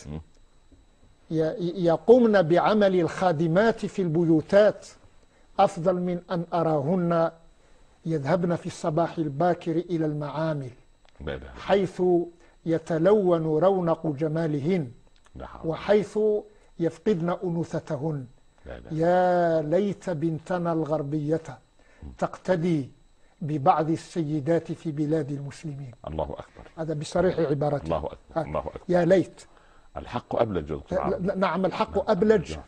يقومن بعمل الخادمات في البيوتات أفضل من أن أراهن يذهبن في الصباح الباكر إلى المعامل حيث يتلون رونق جمالهن وحيث يفقدن أنوثتهن. يا ليت بنتنا الغربية تقتدي ببعض السيدات في بلاد المسلمين. الله أكبر. هذا بصريح عبارته. الله أكبر. الله أكبر. يا ليت. الحق أبلج. نعم الحق أبلج.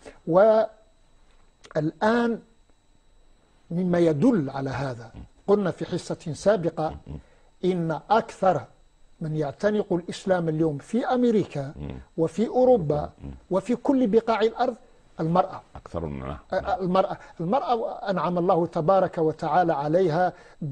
والآن مما يدل على هذا، قلنا في حصة سابقة إن أكثر من يعتنق الإسلام اليوم في أمريكا وفي أوروبا وفي كل بقاع الأرض المرأة أكثر منها. المرأة أنعم الله تبارك وتعالى عليها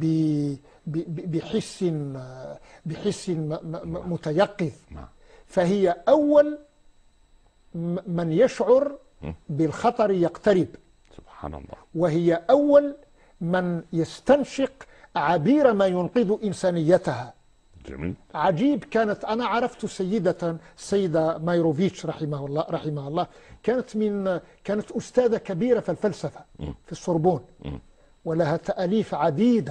بحس متيقظ، فهي أول من يشعر بالخطر يقترب، سبحان الله، وهي أول من يستنشق عبير ما ينقذ إنسانيتها. جميل. عجيب. أنا عرفت السيدة مايروفيتش رحمها الله كانت أستاذة كبيرة في الفلسفة في السوربون، ولها تأليف عديدة،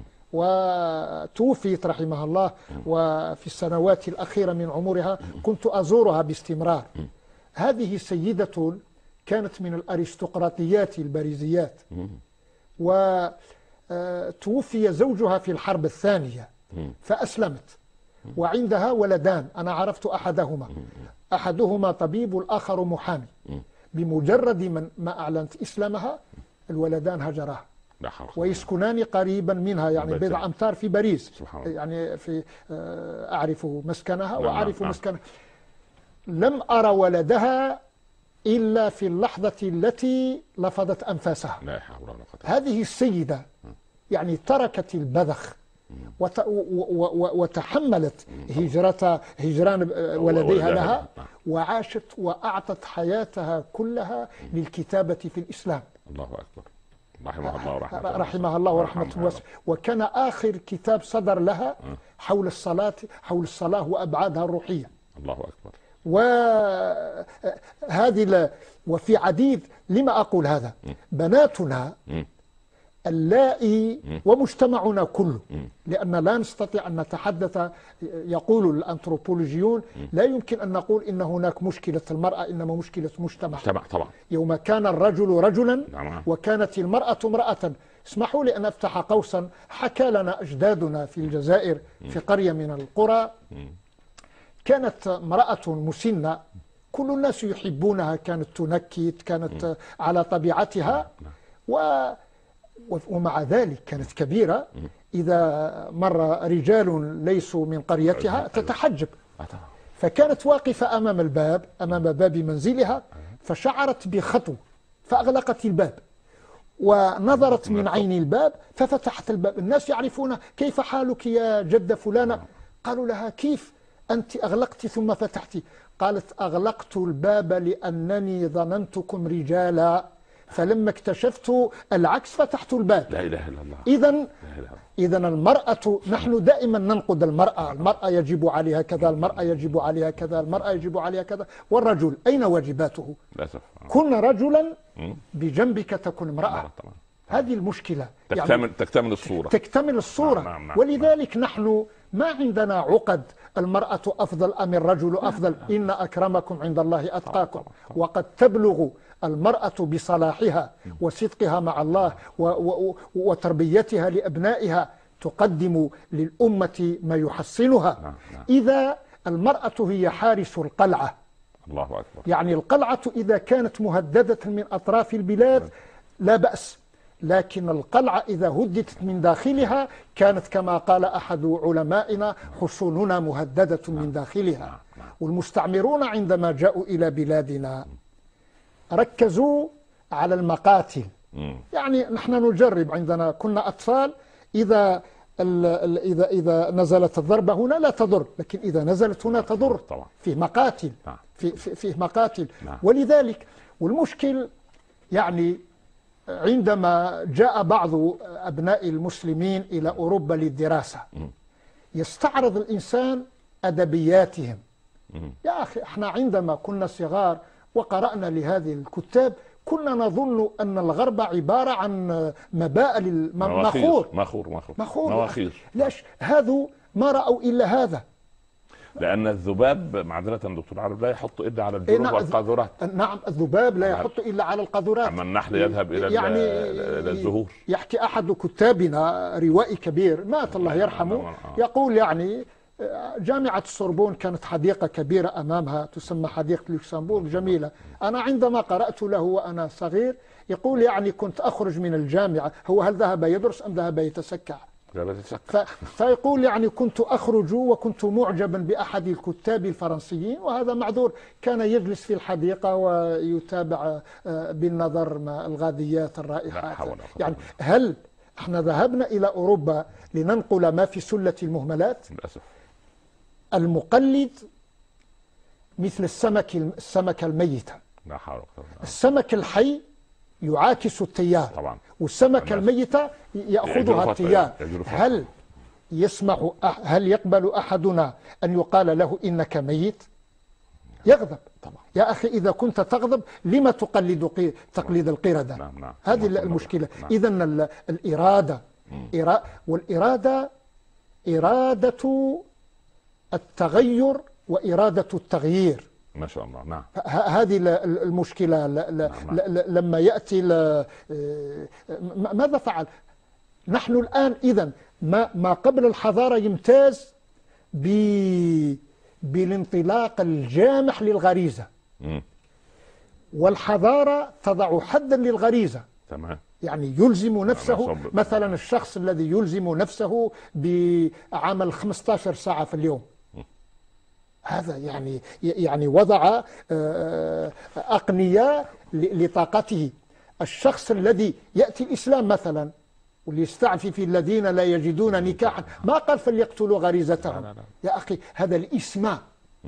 وتوفيت رحمها الله، وفي السنوات الأخيرة من عمرها كنت أزورها باستمرار. هذه سيدة كانت من الأرستقراطيات الباريزيات، وتوفي زوجها في الحرب الثانية فأسلمت، وعندها ولدان، أنا عرفت أحدهما طبيب والآخر محامي. بمجرد ما أعلنت إسلامها الولدان هجراها، ويسكنان قريبا منها، يعني بضع أمتار في باريس، يعني أعرف مسكنها وأعرف مسكنها. لم أرى ولدها إلا في اللحظة التي لفظت أنفاسها. هذه السيدة يعني تركت البذخ وتحملت هجران ولديها لها، وعاشت وأعطت حياتها كلها للكتابة في الإسلام. الله أكبر. رحمها الله ورحمة واسعة. وكان آخر كتاب صدر لها حول الصلاة وأبعادها الروحية. الله أكبر. وفي عديد. لما أقول هذا؟ بناتنا اللائي ومجتمعنا كله، لأن لا نستطيع أن نتحدث، يقول الأنثروبولوجيون لا يمكن أن نقول إن هناك مشكلة المرأة، إنما مشكلة مجتمع. طبعا. يوم كان الرجل رجلا وكانت المرأة امرأة. اسمحوا لي أن أفتح قوسا. حكى لنا أجدادنا في الجزائر في قرية من القرى، كانت امرأة مسنة كل الناس يحبونها، كانت تنكت، كانت على طبيعتها، ومع ذلك كانت كبيرة. إذا مر رجال ليسوا من قريتها تتحجب. فكانت واقفة أمام باب منزلها، فشعرت بخطو فأغلقت الباب، ونظرت من عين الباب ففتحت الباب. الناس يعرفون كيف حالك يا جدة فلانة؟ قالوا لها كيف أنت أغلقت ثم فتحت؟ قالت أغلقت الباب لأنني ظننتكم رجالا، فلما اكتشفت العكس فتحت الباب. لا إله إلا الله. إذا المرأة، نحن دائما ننقد المرأة يجب عليها كذا، المرأة يجب عليها كذا، المرأة يجب عليها كذا. والرجل أين واجباته؟ كن رجلا بجنبك تكن امرأة. هذه المشكلة. تكتمل الصورة. نعم. ولذلك نحن ما عندنا عقد المرأة أفضل أم الرجل أفضل. إن أكرمكم عند الله أتقاكم. وقد تبلغ المرأة بصلاحها وصدقها مع الله وتربيتها لأبنائها تقدم للأمة ما يحسنها. إذا المرأة هي حارس القلعة. الله أكبر. يعني القلعة إذا كانت مهددة من أطراف البلاد لا بأس، لكن القلعة إذا هددت من داخلها كانت كما قال أحد علمائنا حصوننا مهددة من داخلها. والمستعمرون عندما جاءوا إلى بلادنا ركزوا على المقاتل. يعني نحن نجرب، عندنا كنا أطفال، إذا نزلت الضربة هنا لا تضر، لكن إذا نزلت هنا تضر. فيه مقاتل. فيه مقاتل. ولذلك والمشكل يعني عندما جاء بعض أبناء المسلمين إلى أوروبا للدراسة يستعرض الإنسان أدبياتهم. يا أخي احنا عندما كنا صغار وقرأنا لهذه الكتاب كنا نظن أن الغرب عبارة عن مبائل مخور. ليش هذا ما رأوا إلا هذا؟ لأن الذباب، معذرة دكتور عرب، لا يحط إلا على الجروح والقاذورات. نعم، الذباب لا يحط إلا على القاذورات. أما النحل يذهب إلى الزهور. يحكي أحد كتابنا روائي كبير مات الله يرحمه، يقول يعني جامعة السوربون كانت حديقة كبيرة أمامها تسمى حديقة لوكسمبورغ جميلة. أنا عندما قرأت له وأنا صغير يقول يعني كنت أخرج من الجامعة، هو هل ذهب يدرس أم ذهب يتسكع؟ فيقول يعني كنت أخرج وكنت معجبا بأحد الكتاب الفرنسيين، وهذا معذور، كان يجلس في الحديقة ويتابع بالنظر الغاديات الرائحات. يعني هل احنا ذهبنا إلى أوروبا لننقل ما في سلة المهملات؟ للأسف. المقلد مثل السمكة الميتة. السمك الحي يعاكس التيار طبعا، والسمكة الميتة يأخذها التيار. هل يقبل أحدنا أن يقال له إنك ميت؟ يغضب طبعا. يا أخي إذا كنت تغضب لما تقليد القردة؟ نعم. هذه المشكلة. إذن الإرادة والإرادة إرادة التغير وإرادة التغيير. ما شاء الله. نعم. هذه المشكلة. لما يأتي ماذا فعل؟ نحن الآن إذن ما قبل الحضارة يمتاز بالانطلاق الجامح للغريزة، والحضارة تضع حدا للغريزة. تمام. يعني يلزم نفسه، مثلا الشخص الذي يلزم نفسه بعمل 15 ساعة في اليوم، هذا يعني وضع أقنية لطاقته. الشخص الذي يأتي الإسلام مثلا وليستعفف الذين لا يجدون نكاحا، ما قال فليقتلوا غريزتهم. لا. يا أخي هذا الإسماء.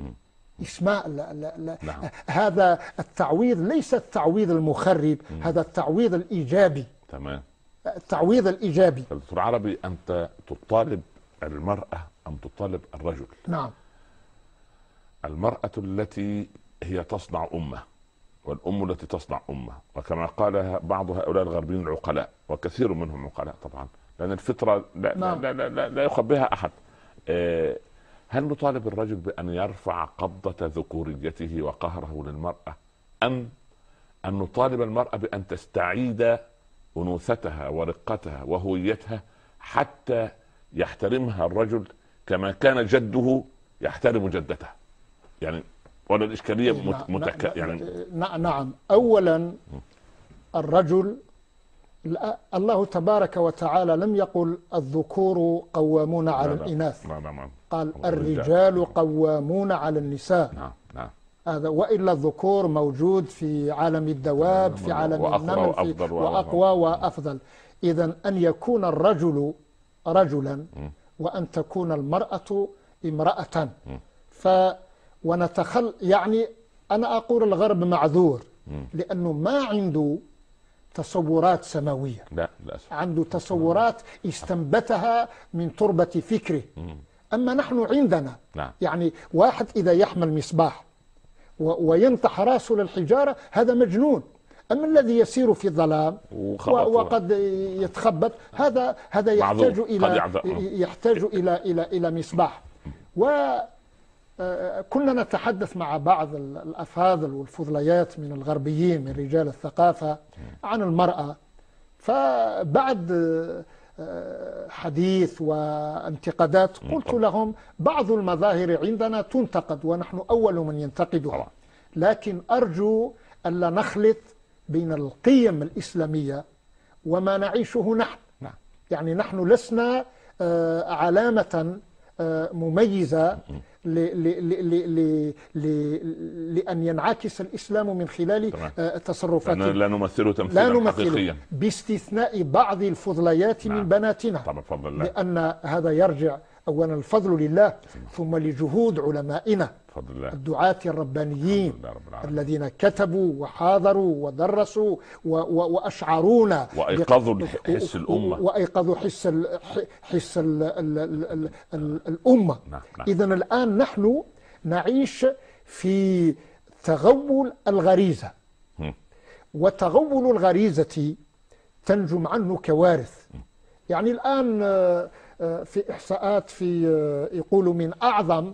لا. هذا التعويض ليس التعويض المخرب، هذا التعويض الإيجابي. تمام. التعويض الإيجابي. دكتور عربي، أنت تطالب المرأة أم تطالب الرجل؟ نعم. المرأة التي هي تصنع أمة، والأم التي تصنع أمة، وكما قال بعض هؤلاء الغربيين العقلاء، وكثير منهم عقلاء طبعا، لأن الفطرة لا يخبيها أحد. هل نطالب الرجل بأن يرفع قبضة ذكوريته وقهره للمرأة، أم أن نطالب المرأة بأن تستعيد أنوثتها ورقتها وهويتها حتى يحترمها الرجل كما كان جده يحترم جدته؟ يعني ولا الإشكالية نعم. أولا الرجل، الله تبارك وتعالى لم يقل الذكور قوامون على الإناث، قال الرجال قوامون على النساء. نعم. هذا وإلا الذكور موجود في عالم الدواب، في عالم النمل، وأقوى وأفضل. إذن أن يكون الرجل رجلا وأن تكون المرأة امرأة. يعني أنا أقول الغرب معذور لأنه ما عنده تصورات سماوية. لا. عنده تصورات استنبتها من تربة فكره. أما نحن عندنا يعني واحد إذا يحمل مصباح وينطح راسه للحجارة هذا مجنون. أما الذي يسير في الظلام وقد يتخبط هذا يحتاج إلى مصباح. كنا نتحدث مع بعض الأفاضل والفضليات من الغربيين من رجال الثقافة عن المرأة، فبعد حديث وانتقادات قلت لهم بعض المظاهر عندنا تنتقد ونحن أول من ينتقدها، لكن أرجو ألا نخلط بين القيم الإسلامية وما نعيشه نحن. يعني نحن لسنا علامة مميزة لأن ينعكس الإسلام من خلال تصرفاته. لا نمثله تمثيلا حقيقيا باستثناء بعض الفضليات من بناتنا. بفضل الله. لأن هذا يرجع أولا الفضل لله ثم لجهود علمائنا الدعاة الربانيين الذين كتبوا وحاضروا ودرسوا وأشعرونا وأيقظوا حس الأمة وأيقظوا حس الأمة. إذن الآن نحن نعيش في تغول الغريزة، وتغول الغريزة تنجم عنه كوارث. يعني الآن في إحصاءات يقولوا من أعظم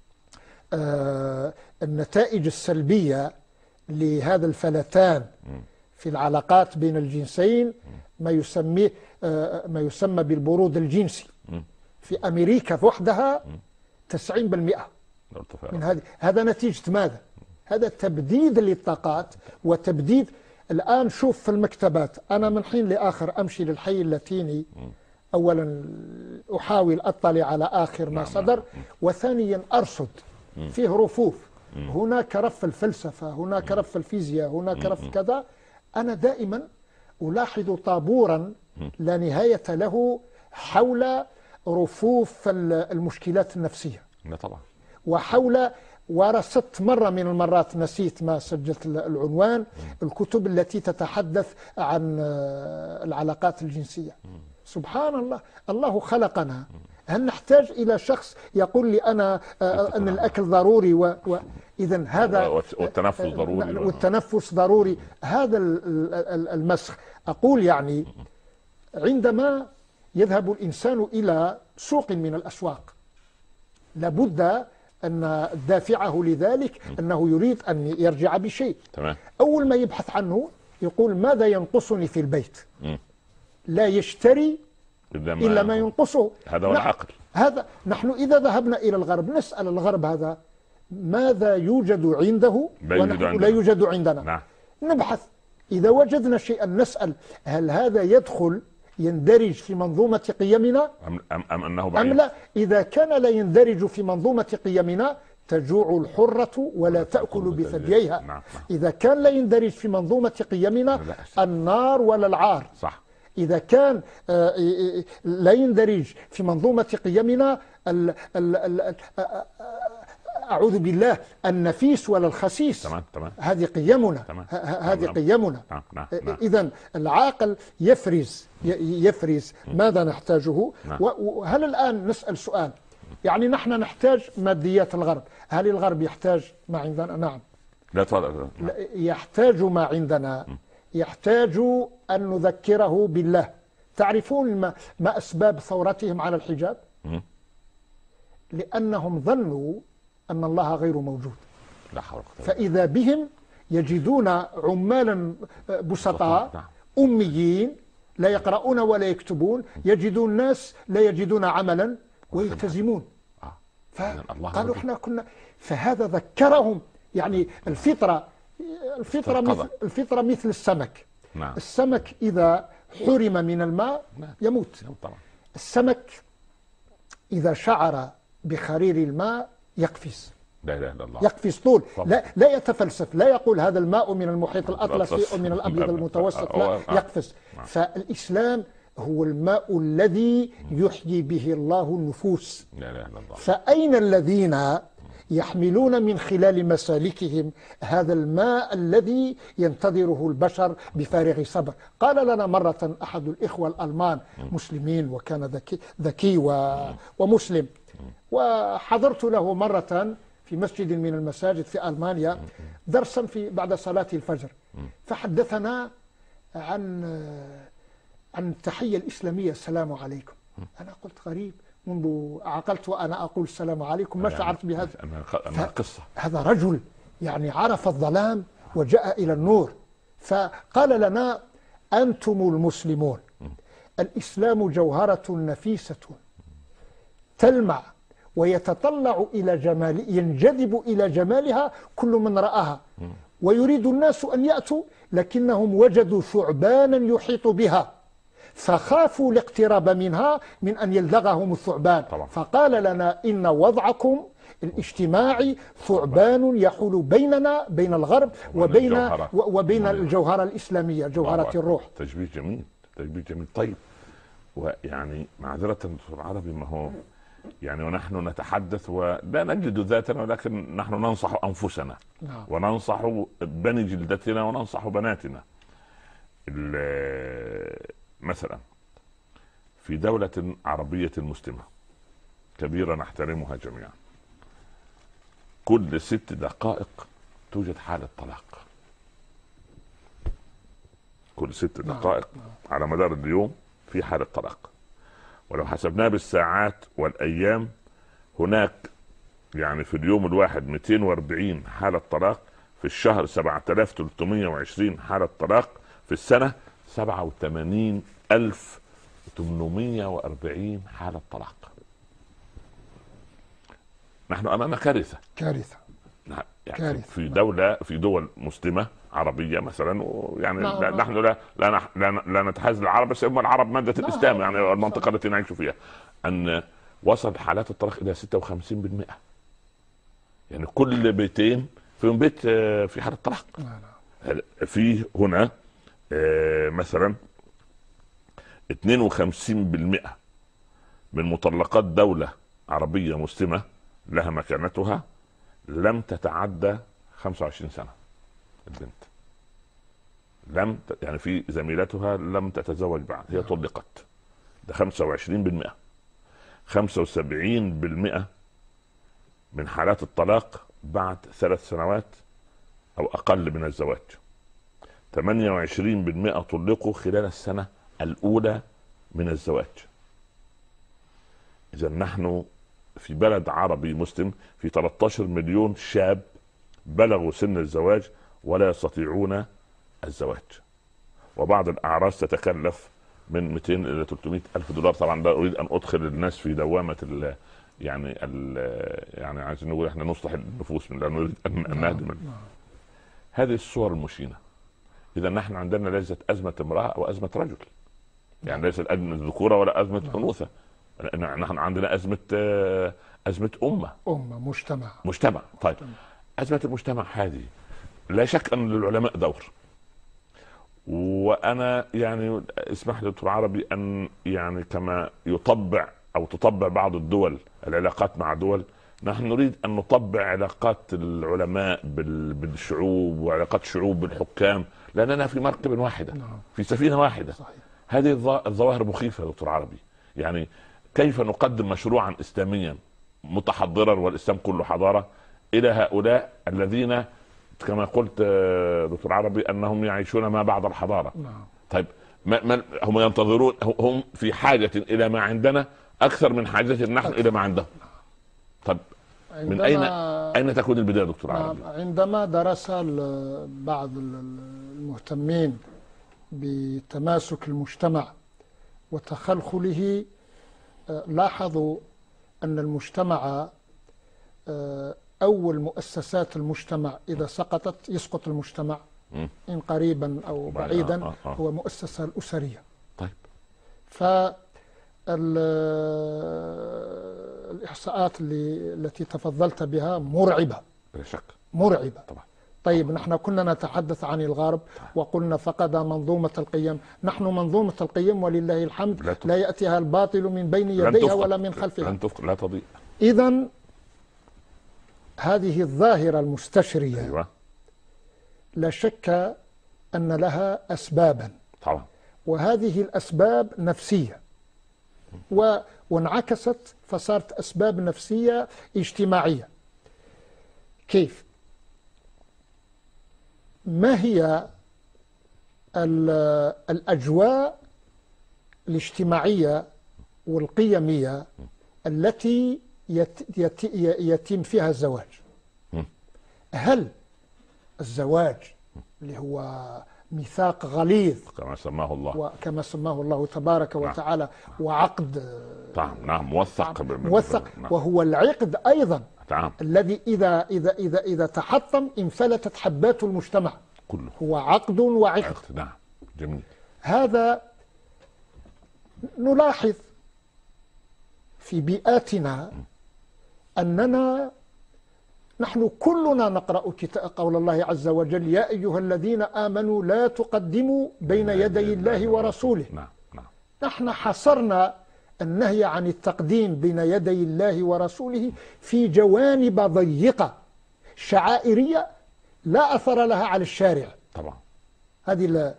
النتائج السلبية لهذا الفلتان في العلاقات بين الجنسين ما يسمى بالبرود الجنسي. في أمريكا وحدها 90% من هذا نتيجة ماذا؟ هذا تبديد للطاقات وتبديد. الآن شوف في المكتبات، أنا من حين لآخر أمشي للحي اللاتيني أولا أحاول أطلع على آخر ما صدر، وثانيا أرصد فيه رفوف، هناك رف الفلسفة، هناك رف الفيزياء، هناك رف كذا. أنا دائما ألاحظ طابورا لا نهاية له حول رفوف المشكلات النفسية. لا طبعا. وحول، ورصدت مرة من المرات، نسيت ما سجلت العنوان، الكتب التي تتحدث عن العلاقات الجنسية. سبحان الله، الله خلقنا، هل نحتاج إلى شخص يقول لي أنا أن الأكل ضروري إذن هذا والتنفس ضروري والتنفس ضروري. هذا المسخ. أقول يعني عندما يذهب الإنسان إلى سوق من الأسواق لابد أن دافعه لذلك أنه يريد أن يرجع بشيء. تمام. أول ما يبحث عنه يقول ماذا ينقصني في البيت؟ لا يشتري إلا ما ينقصه. هذا هو العقل. هذا نحن إذا ذهبنا إلى الغرب نسأل الغرب هذا ماذا يوجد عنده ونحن لا يوجد عندنا. نعم. نبحث، إذا وجدنا شيئا نسأل هل هذا يندرج في منظومة قيمنا أم أنه بعيد؟ أم لا؟ إذا كان لا يندرج في منظومة قيمنا تجوع الحرة ولا تأكل بثدييها. نعم. إذا كان لا يندرج في منظومة قيمنا النار ولا العار. صح. إذا كان لا يندرج في منظومة قيمنا أعوذ بالله النفيس ولا الخسيس. تمام. تمام. هذه قيمنا. هذه قيمنا. إذن العاقل يفرز ماذا نحتاجه. وهل الآن نسأل سؤال، يعني نحن نحتاج ماديات الغرب، هل الغرب يحتاج ما عندنا؟ نعم. لا تفضل. يحتاج ما عندنا، يحتاج أن نذكره بالله. تعرفون ما أسباب ثورتهم على الحجاب؟ لأنهم ظنوا أن الله غير موجود. لا حول. فإذا بهم يجدون عمالا بسطاء أميين لا يقرؤون ولا يكتبون، يجدون ناس لا يجدون عملا ويلتزمون. فقالوا احنا كنا، فهذا ذكرهم. يعني الفطرة مثل السمك. نعم. السمك إذا حرم من الماء يموت. السمك إذا شعر بخرير الماء يقفز. لا إله إلا الله. يقفز طول. لا يتفلسف، لا يقول هذا الماء من المحيط الأطلسي أو من الأبيض المتوسط، لا، يقفز. فالإسلام هو الماء الذي يحيي به الله النفوس. لا إله إلا الله. فأين الذين يحملون من خلال مسالكهم هذا الماء الذي ينتظره البشر بفارغ صبر؟ قال لنا مرة أحد الإخوة الألمان مسلمين، وكان ذكي ومسلم، وحضرت له مرة في مسجد من المساجد في ألمانيا درسا بعد صلاة الفجر، فحدثنا عن التحية الإسلامية السلام عليكم. أنا قلت غريب، منذ عقلت وأنا أقول السلام عليكم ما شعرت بهذا. قصة. هذا رجل يعني عرف الظلام وجاء إلى النور، فقال لنا أنتم المسلمون، الإسلام جوهرة نفيسة تلمع ويتطلع إلى جمال، ينجذب إلى جمالها كل من رآها، ويريد الناس أن يأتوا لكنهم وجدوا ثعبانا يحيط بها فخافوا الاقتراب منها من أن يلدغهم الثعبان. فقال لنا إن وضعكم الاجتماعي ثعبان يحول بيننا بين الغرب وبين الجوهرة الإسلامية، جوهرة الروح. تشبيه جميل، تشبيه جميل. طيب، ويعني معذرة دكتور عربي، ما هو يعني ونحن نتحدث ولا نجد ذاتنا، ولكن نحن ننصح أنفسنا وننصح بني جلدتنا وننصح بناتنا. مثلا في دولة عربية مسلمة كبيرة نحترمها جميعا، كل 6 دقائق توجد حالة طلاق. كل 6 دقائق على مدار اليوم في حالة طلاق. ولو حسبناه بالساعات والأيام، هناك يعني في اليوم الواحد 240 حالة طلاق، في الشهر 7320 حالة طلاق، في السنة 87,840 حالة طلاق. نحن أمام كارثة. يعني في دول مسلمة عربية مثلا، ويعني نحن لا نتحاز للعرب، بس هم العرب مادة الإسلام، يعني المنطقة التي نعيش فيها، أن وصل حالات الطلاق إلى 56%. يعني كل بيتين فيهم بيت في حالة طلاق. في هنا مثلا 52% من مطلقات دولة عربية مسلمة لها مكانتها لم تتعدى 25 سنة. البنت يعني في زميلتها لم تتزوج بعد، هي طلقت. ده 25%. 75% من حالات الطلاق بعد 3 سنوات أو أقل من الزواج. 28% طلقوا خلال السنة الأولى من الزواج. إذا نحن في بلد عربي مسلم في 13 مليون شاب بلغوا سن الزواج ولا يستطيعون الزواج، وبعض الأعراس تتكلف من 200 إلى 300 ألف دولار. طبعا لا أريد أن أدخل الناس في دوامة يعني عايزين نقول احنا نصلح النفوس، لا نريد أن نهدم. هذه الصور المشينة. إذا نحن عندنا ليست أزمة امرأة أو أزمة رجل، يعني ليست أزمة ذكورة ولا أزمة أنوثة. نحن عندنا أزمة أمة مجتمع. طيب أزمة المجتمع هذه لا شك أن للعلماء دور، وأنا يعني اسمح لي دكتور عربي أن يعني كما يطبع أو تطبع بعض الدول العلاقات مع دول، نحن نريد أن نطبع علاقات العلماء بالشعوب وعلاقات الشعوب بالحكام، لأننا في مركب واحدة، في سفينة واحدة. صحيح. هذه الظواهر مخيفة يا دكتور عربي. يعني كيف نقدم مشروعا إسلاميا متحضرا والإسلام كله حضارة إلى هؤلاء الذين كما قلت دكتور عربي أنهم يعيشون ما بعد الحضارة؟ طيب ما هم ينتظرون، هم في حاجة إلى ما عندنا أكثر من حاجة نحن إلى ما عندهم. طب من أين تكون البداية دكتور عربي؟ عندما درس بعض المهتمين بتماسك المجتمع وتخلخله لاحظوا أن المجتمع أول مؤسسات المجتمع إذا سقطت يسقط المجتمع إن قريبا أو بعيدا هو مؤسسة الأسرية. طيب الإحصاءات التي تفضلت بها مرعبة بلا شك، مرعبة طبعا. طيب نحن كنا نتحدث عن الغرب وقلنا فقد منظومة القيم. نحن منظومة القيم ولله الحمد لا يأتيها الباطل من بين يديها ولا من خلفها، لا تضيء. إذن هذه الظاهرة المستشرية أيوة. لا شك أن لها أسبابا طبعا، وهذه الأسباب نفسية وانعكست فصارت أسباب نفسية اجتماعية. كيف؟ ما هي الأجواء الاجتماعية والقيمية التي يتم فيها الزواج؟ هل الزواج اللي هو ميثاق غليظ كما سماه الله وكما سماه الله تبارك وتعالى وعقد موثق وهو العقد أيضا الذي إذا تحطم انفلتت حبات المجتمع كله، هو عقد وعقد. نعم، جميل. هذا نلاحظ في بيئاتنا أننا نحن كلنا نقرأ قول الله عز وجل يا أيها الذين آمنوا لا تقدموا بين يدي الله ورسوله. نحن حصرنا النهي عن التقديم بين يدي الله ورسوله في جوانب ضيقة شعائرية لا أثر لها على الشارع طبعا. هذه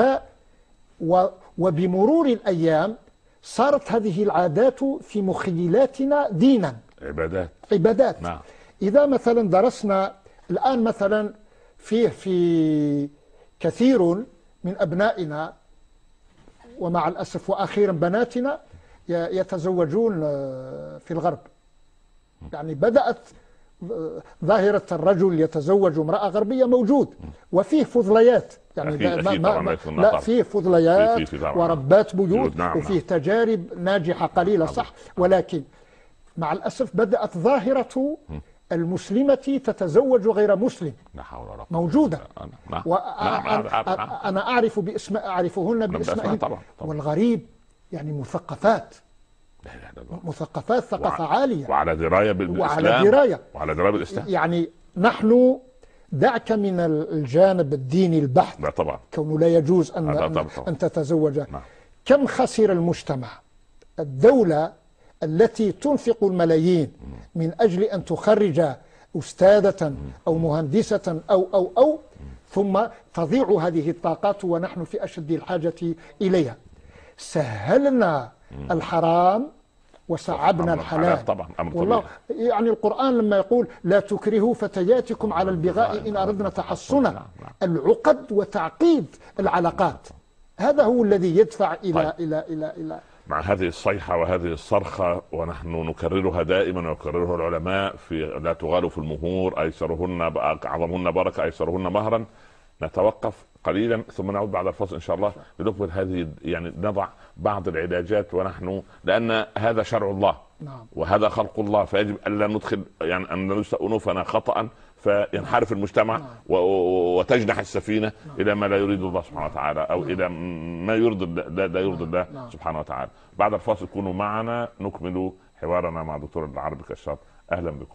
وبمرور الأيام صارت هذه العادات في مخيلاتنا دينا، عبادات. نعم. إذا مثلا درسنا الآن مثلا في كثير من أبنائنا ومع الأسف وأخيرا بناتنا يتزوجون في الغرب. يعني بدأت ظاهرة الرجل يتزوج امرأة غربية موجود وفيه فضليات، يعني لا فيه فضليات وربات بيوت وفيه تجارب ناجحة قليلة صح، ولكن مع الأسف بدأت ظاهرة المسلمة تتزوج غير مسلم، لا حول ولا قوة. موجودة. نعم. أنا أعرفهن باسمائهن. والغريب يعني مثقفات، مثقفات، ثقافة عالية، وعلى دراية بالإسلام، وعلى دراية بالإسلام. يعني نحن دعك من الجانب الديني البحت، لا طبعا، كونه لا يجوز أن تتزوج. نعم. كم خسر المجتمع؟ الدولة التي تنفق الملايين من أجل أن تخرج أستاذة أو مهندسة أو ثم تضيع هذه الطاقات ونحن في أشد الحاجة إليها. سهلنا الحرام وصعبنا الحلال. طبعا والله يعني القرآن لما يقول لا تكرهوا فتياتكم على البغاء إن أردنا تحصنا، العقد وتعقيد العلاقات، هذا هو الذي يدفع إلى مع هذه الصيحة وهذه الصرخة، ونحن نكررها دائما ويكررها العلماء في لا تغالوا في المهور، أيسرهن أعظمهن بركة أيسرهن مهرا. نتوقف قليلا ثم نعود بعد الفصل إن شاء الله لنكمل هذه، يعني نضع بعض العلاجات، ونحن لأن هذا شرع الله وهذا خلق الله، فيجب ألا ندخل يعني أن ندس أنوفنا خطأ فينحرف المجتمع وتجنح السفينة إلى ما لا يريد الله سبحانه وتعالى، أو إلى ما يرضي لا يرضي الله سبحانه وتعالى. بعد الفاصل كونوا معنا نكمل حوارنا مع دكتور العربي كشاط. أهلا بكم،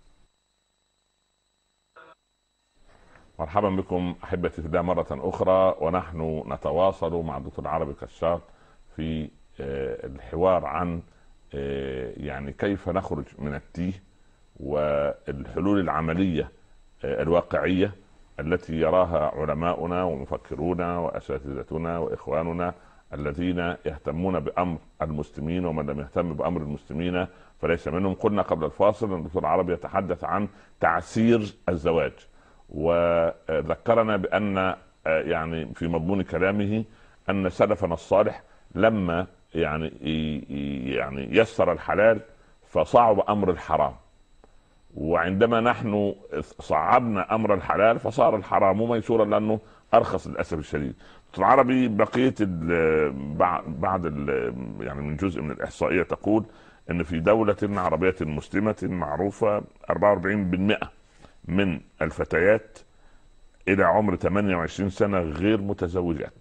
مرحبا بكم أحبتي في الله مرة أخرى، ونحن نتواصل مع الدكتور العربي كشاط في الحوار عن يعني كيف نخرج من التيه والحلول العملية الواقعية التي يراها علماؤنا ومفكرونا وأساتذتنا وإخواننا الذين يهتمون بأمر المسلمين، ومن لم يهتم بأمر المسلمين فليس منهم. قلنا قبل الفاصل أن الدكتور العربي يتحدث عن تعسير الزواج، وذكرنا بأن يعني في مضمون كلامه أن سلفنا الصالح لما يعني يسر الحلال فصعب أمر الحرام، وعندما نحن صعبنا أمر الحلال فصار الحرام ميسورا لأنه أرخص للأسف الشديد. العربي بقية بعد يعني من جزء من الإحصائية تقول أن في دولة عربية مسلمة معروفة 44% من الفتيات إلى عمر 28 سنة غير متزوجات.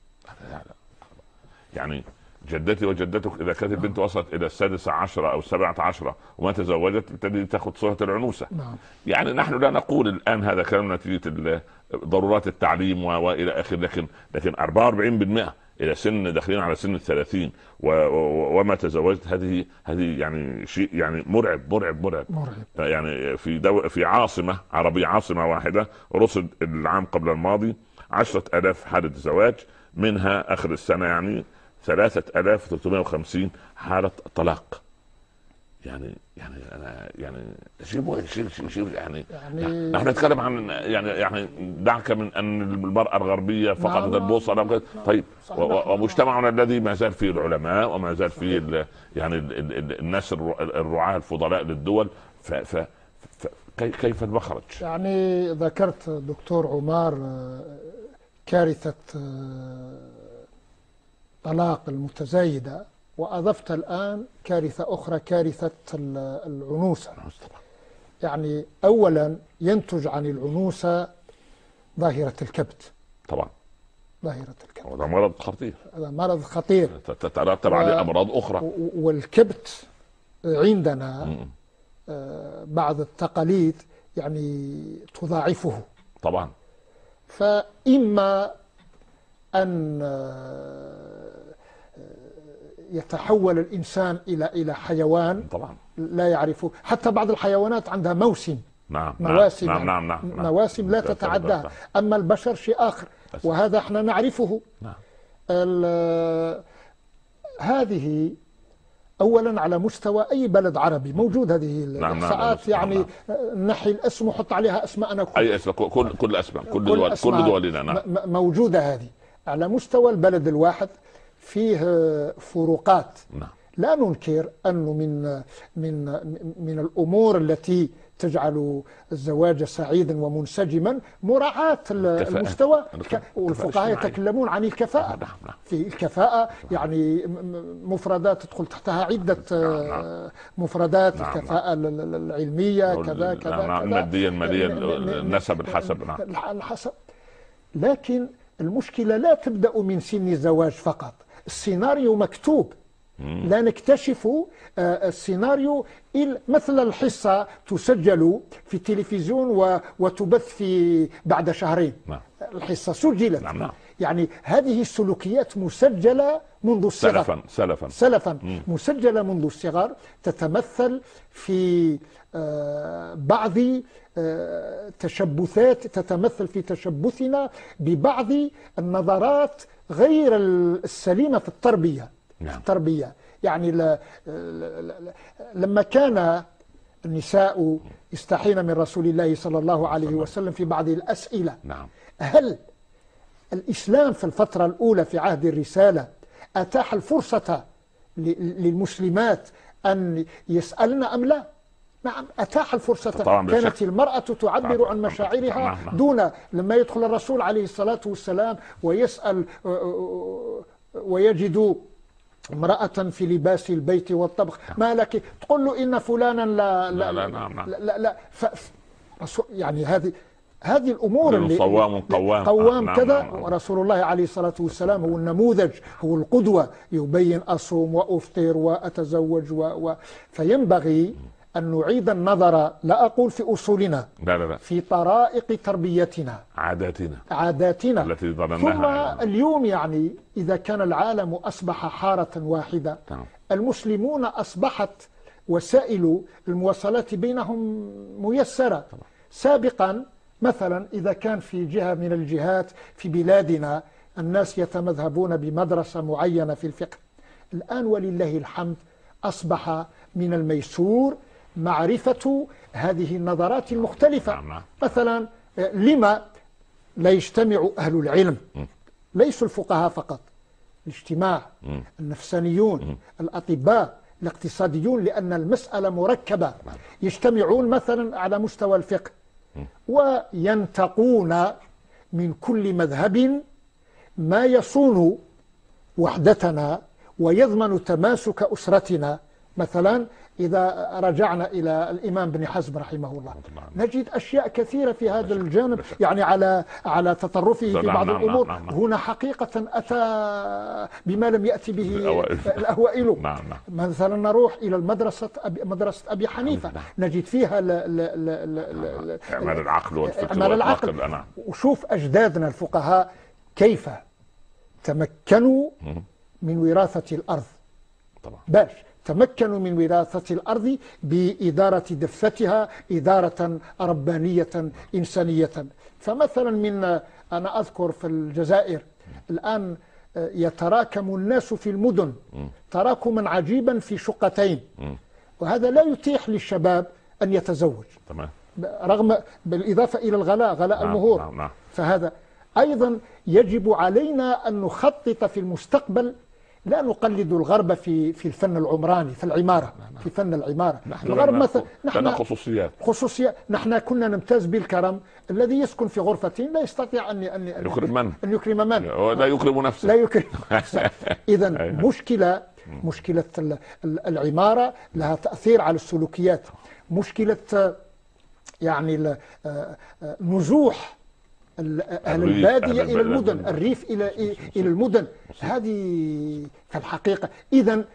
يعني جدتي وجدتك إذا كانت البنت وصلت إلى 16 أو 17 وما تزوجت تبتدي تأخذ صورة العنوسة. يعني نحن لا نقول الآن هذا كلام نتيجة ضرورات التعليم وإلى آخر، لكن 44% إلى سن داخلين على سن 30 وما تزوجت، هذه يعني شيء يعني مرعب. يعني في عاصمة عربية، عاصمة واحدة، رصد العام قبل الماضي 10,000 حالة زواج، منها آخر السنة يعني 3,350 حالة طلاق. يعني أنا شيء يعني نحن نتكلم عن يعني دعك من أن المرأة الغربية فقدت البوصلة. طيب ومجتمعنا الذي ما زال فيه العلماء وما زال فيه يعني الناس الرعاة الفضلاء للدول، كيف المخرج؟ يعني ذكرت دكتور عمار كارثة طلاق المتزايدة، وأضفت الآن كارثة أخرى، كارثة العنوسة. يعني أولا ينتج عن العنوسة ظاهرة الكبت. طبعا ظاهرة الكبت هذا مرض خطير، هذا مرض خطير تترتب عليه أمراض أخرى. والكبت عندنا بعض التقاليد يعني تضاعفه طبعا. فإما أن يتحول الإنسان إلى حيوان طبعا لا يعرفه. حتى بعض الحيوانات عندها موسم، مواسم، مواسم لا تتعداها. أما البشر شيء آخر، وهذا احنا نعرفه. هذه أولا على مستوى أي بلد عربي موجود هذه الإحصاءات. يعني نحي الاسم وحط عليها أسماءنا، أي اسم، كل أسماء كل دولنا موجودة. هذه على مستوى البلد الواحد فيه فروقات. لا ننكر أنه من الأمور التي تجعل الزواج سعيدا ومنسجما مراعاة المستوى. والفقهاء يتكلمون عن الكفاءة. في الكفاءة يعني مفردات تدخل تحتها عدة مفردات. الكفاءة العلمية كذا كذا المادية المالية النسب الحسب. لكن المشكلة لا تبدأ من سن الزواج فقط. السيناريو مكتوب، لا نكتشف السيناريو مثل الحصة تسجل في التلفزيون وتبث في بعد شهرين. الحصة سجلت. يعني هذه السلوكيات مسجلة منذ الصغر، سلفا مسجلة منذ الصغر، تتمثل في بعض تشبثات، تتمثل في تشبثنا ببعض النظرات غير السليمة في التربية. التربية يعني لما كان النساء يستحين من رسول الله صلى الله عليه وسلم في بعض الأسئلة، هل الإسلام في الفترة الأولى في عهد الرسالة أتاح الفرصة للمسلمات أن يسألن أم لا؟ نعم، أتاح الفرصة. كانت المرأة تعبر عن مشاعرها دون لما يدخل الرسول عليه الصلاة والسلام ويسأل ويجد امرأة في لباس البيت والطبخ، ما لك؟ تقول له إن فلانا لا لا لا, لا, لا, لا يعني هذه الأمور اللي قوام كذا. ورسول الله عليه الصلاة والسلام هو النموذج، هو القدوة، يبين أصوم وأفطر وأتزوج فينبغي أن نعيد النظر، لا أقول في أصولنا، لا. في طرائق تربيتنا، عاداتنا التي ظنناها. ثم اليوم يعني إذا كان العالم أصبح حارة واحدة، المسلمون أصبحت وسائل المواصلات بينهم ميسرة. سابقا مثلا إذا كان في جهة من الجهات في بلادنا الناس يتمذهبون بمدرسة معينة في الفقه، الآن ولله الحمد أصبح من الميسور معرفة هذه النظرات المختلفة. مثلا لما لا يجتمع أهل العلم، ليسوا الفقهاء فقط، الاجتماع، النفسانيون، الأطباء، الاقتصاديون، لأن المسألة مركبة، يجتمعون مثلا على مستوى الفقه وينتقون من كل مذهب ما يصون وحدتنا ويضمن تماسك أسرتنا. مثلا إذا رجعنا إلى الإمام ابن حزم رحمه الله نجد أشياء كثيرة في هذا الجانب، يعني على تطرفه في بعض الأمور. هنا حقيقة أتى بما لم يأتي به الأوائل. مثلا نروح إلى مدرسة أبي حنيفة، نجد فيها إعمال العقل والفكر. وشوف أجدادنا الفقهاء كيف تمكنوا من وراثة الأرض. باش تمكنوا من وراثة الأرض بإدارة دفتها إدارة ربانية إنسانية. فمثلا أنا أذكر في الجزائر الآن يتراكم الناس في المدن تراكما عجيبا في شقتين، وهذا لا يتيح للشباب أن يتزوج، رغم بالإضافة إلى غلاء المهور. فهذا أيضا يجب علينا أن نخطط في المستقبل، لا نقلد الغرب في الفن العمراني، في العمارة، في فن العمارة. الغرب مثلا نحن خصوصيات. نحن كنا نمتاز بالكرم، الذي يسكن في غرفة لا يستطيع أن يكرم من لا يكرم نفسه. إذا مشكلة العمارة لها تأثير على السلوكيات. مشكلة يعني نزوح أهل البادية إلى المدن، الريف إلى المدن، هذه في الحقيقة. إذن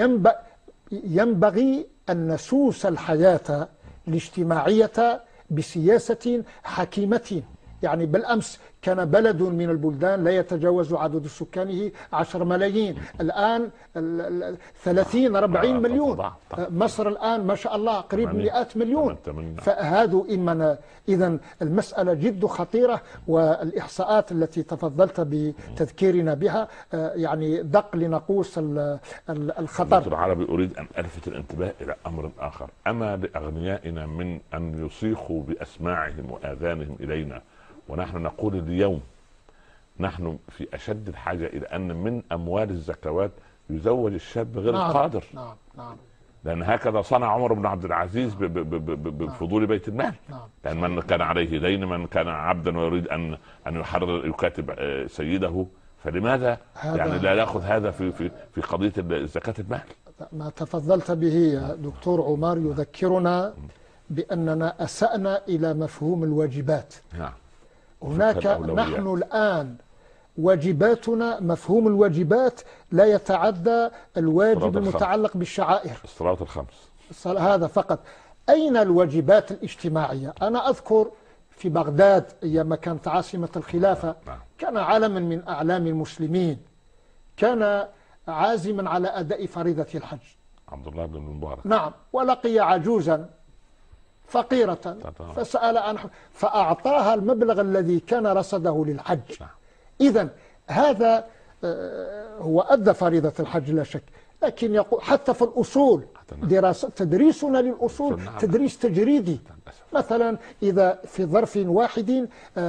ينبغي أن نسوس الحياة الاجتماعية بسياسة حكيمة. يعني بالأمس كان بلد من البلدان لا يتجاوز عدد سكانه 10 ملايين، الآن 30-40 مليون. مصر الآن ما شاء الله قريب 100 مليون. فهذا إذن المسألة جد خطيرة، والإحصاءات التي تفضلت بتذكيرنا بها يعني دق لنقوس الخطر. دكتور عربي، أريد أن ألفت الانتباه إلى أمر آخر. أما لأغنيائنا من أن يصيخوا بأسماعهم وآذانهم إلينا ونحن نقول اليوم نحن في أشد الحاجة إلى أن من أموال الزكوات يزوج الشاب غير القادر. لأن هكذا صنع عمر بن عبد العزيز بفضول بيت المال. لأن من كان عليه دين، من كان عبدا ويريد أن يحرر يكاتب سيده، فلماذا يعني لا يأخذ هذا في قضية زكاة المال؟ ما تفضلت به يا دكتور عمر يذكرنا بأننا أسأنا إلى مفهوم الواجبات. هناك نحن الآن واجباتنا، مفهوم الواجبات لا يتعدى الواجب المتعلق بالشعائر، الصلاة الخمس، هذا فقط. أين الواجبات الاجتماعية؟ أنا أذكر في بغداد أيام كانت عاصمة الخلافة، كان علما من أعلام المسلمين، كان عازما على أداء فريضة الحج، عبد الله بن المبارك. نعم. ولقي عجوزا فقيرة فسأل عنه فأعطاها المبلغ الذي كان رصده للحج. إذن هذا هو أدى فريضة الحج لا شك، لكن يقول حتى في الأصول تدريسنا للأصول تدريس تجريدي. مثلا إذا في ظرف واحد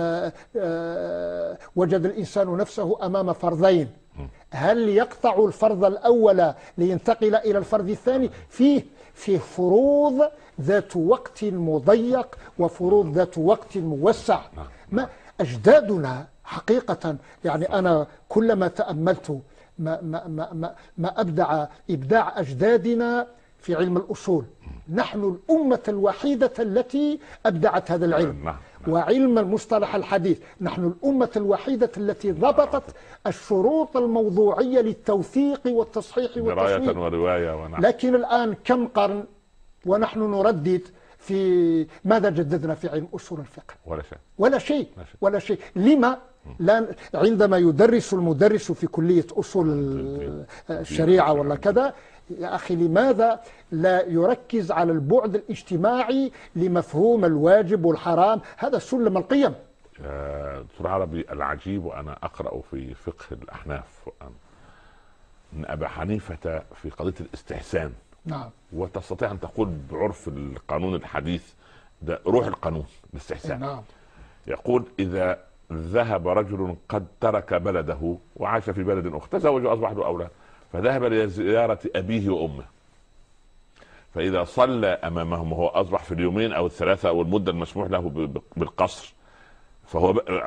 وجد الإنسان نفسه أمام فرضين، هل يقطع الفرض الأول لينتقل إلى الفرض الثاني؟ فيه فروض ذات وقت مضيق وفروض ذات وقت موسع. ما أجدادنا حقيقة، يعني أنا كلما تأملت ما أبدع إبداع أجدادنا في علم الأصول. نحن الأمة الوحيدة التي أبدعت هذا العلم. وعلم المصطلح الحديث نحن الأمة الوحيدة التي ضبطت الشروط الموضوعية للتوثيق والتصحيح والتصحيح، دراية ورواية لكن الآن كم قرن ونحن نردد في ماذا جددنا في علم أصول الفقه؟ ولا شيء. لما لا عندما يدرس المدرس في كلية أصول الشريعة ولا كذا، يا أخي لماذا لا يركز على البعد الاجتماعي لمفهوم الواجب والحرام؟ هذا سلم القيم. دكتور عربي، العجيب وأنا أقرأ في فقه الأحناف أن أبا حنيفة في قضية الاستحسان، نعم، وتستطيع أن تقول بعرف القانون الحديث ده روح القانون الاستحسان، نعم، يقول إذا ذهب رجل قد ترك بلده وعاش في بلد أخرى، تزوج وأصبح له أولاد، فذهب لزيارة أبيه وأمه، فإذا صلى أمامهم وهو أصبح في اليومين أو الثلاثة أو المدة المسموح له بالقصر، فهو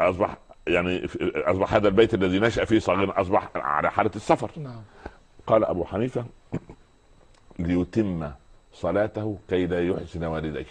أصبح هذا البيت الذي نشأ فيه صغيرا أصبح على حالة السفر. قال أبو حنيفة ليتم صلاته كي لا يحزن والديه.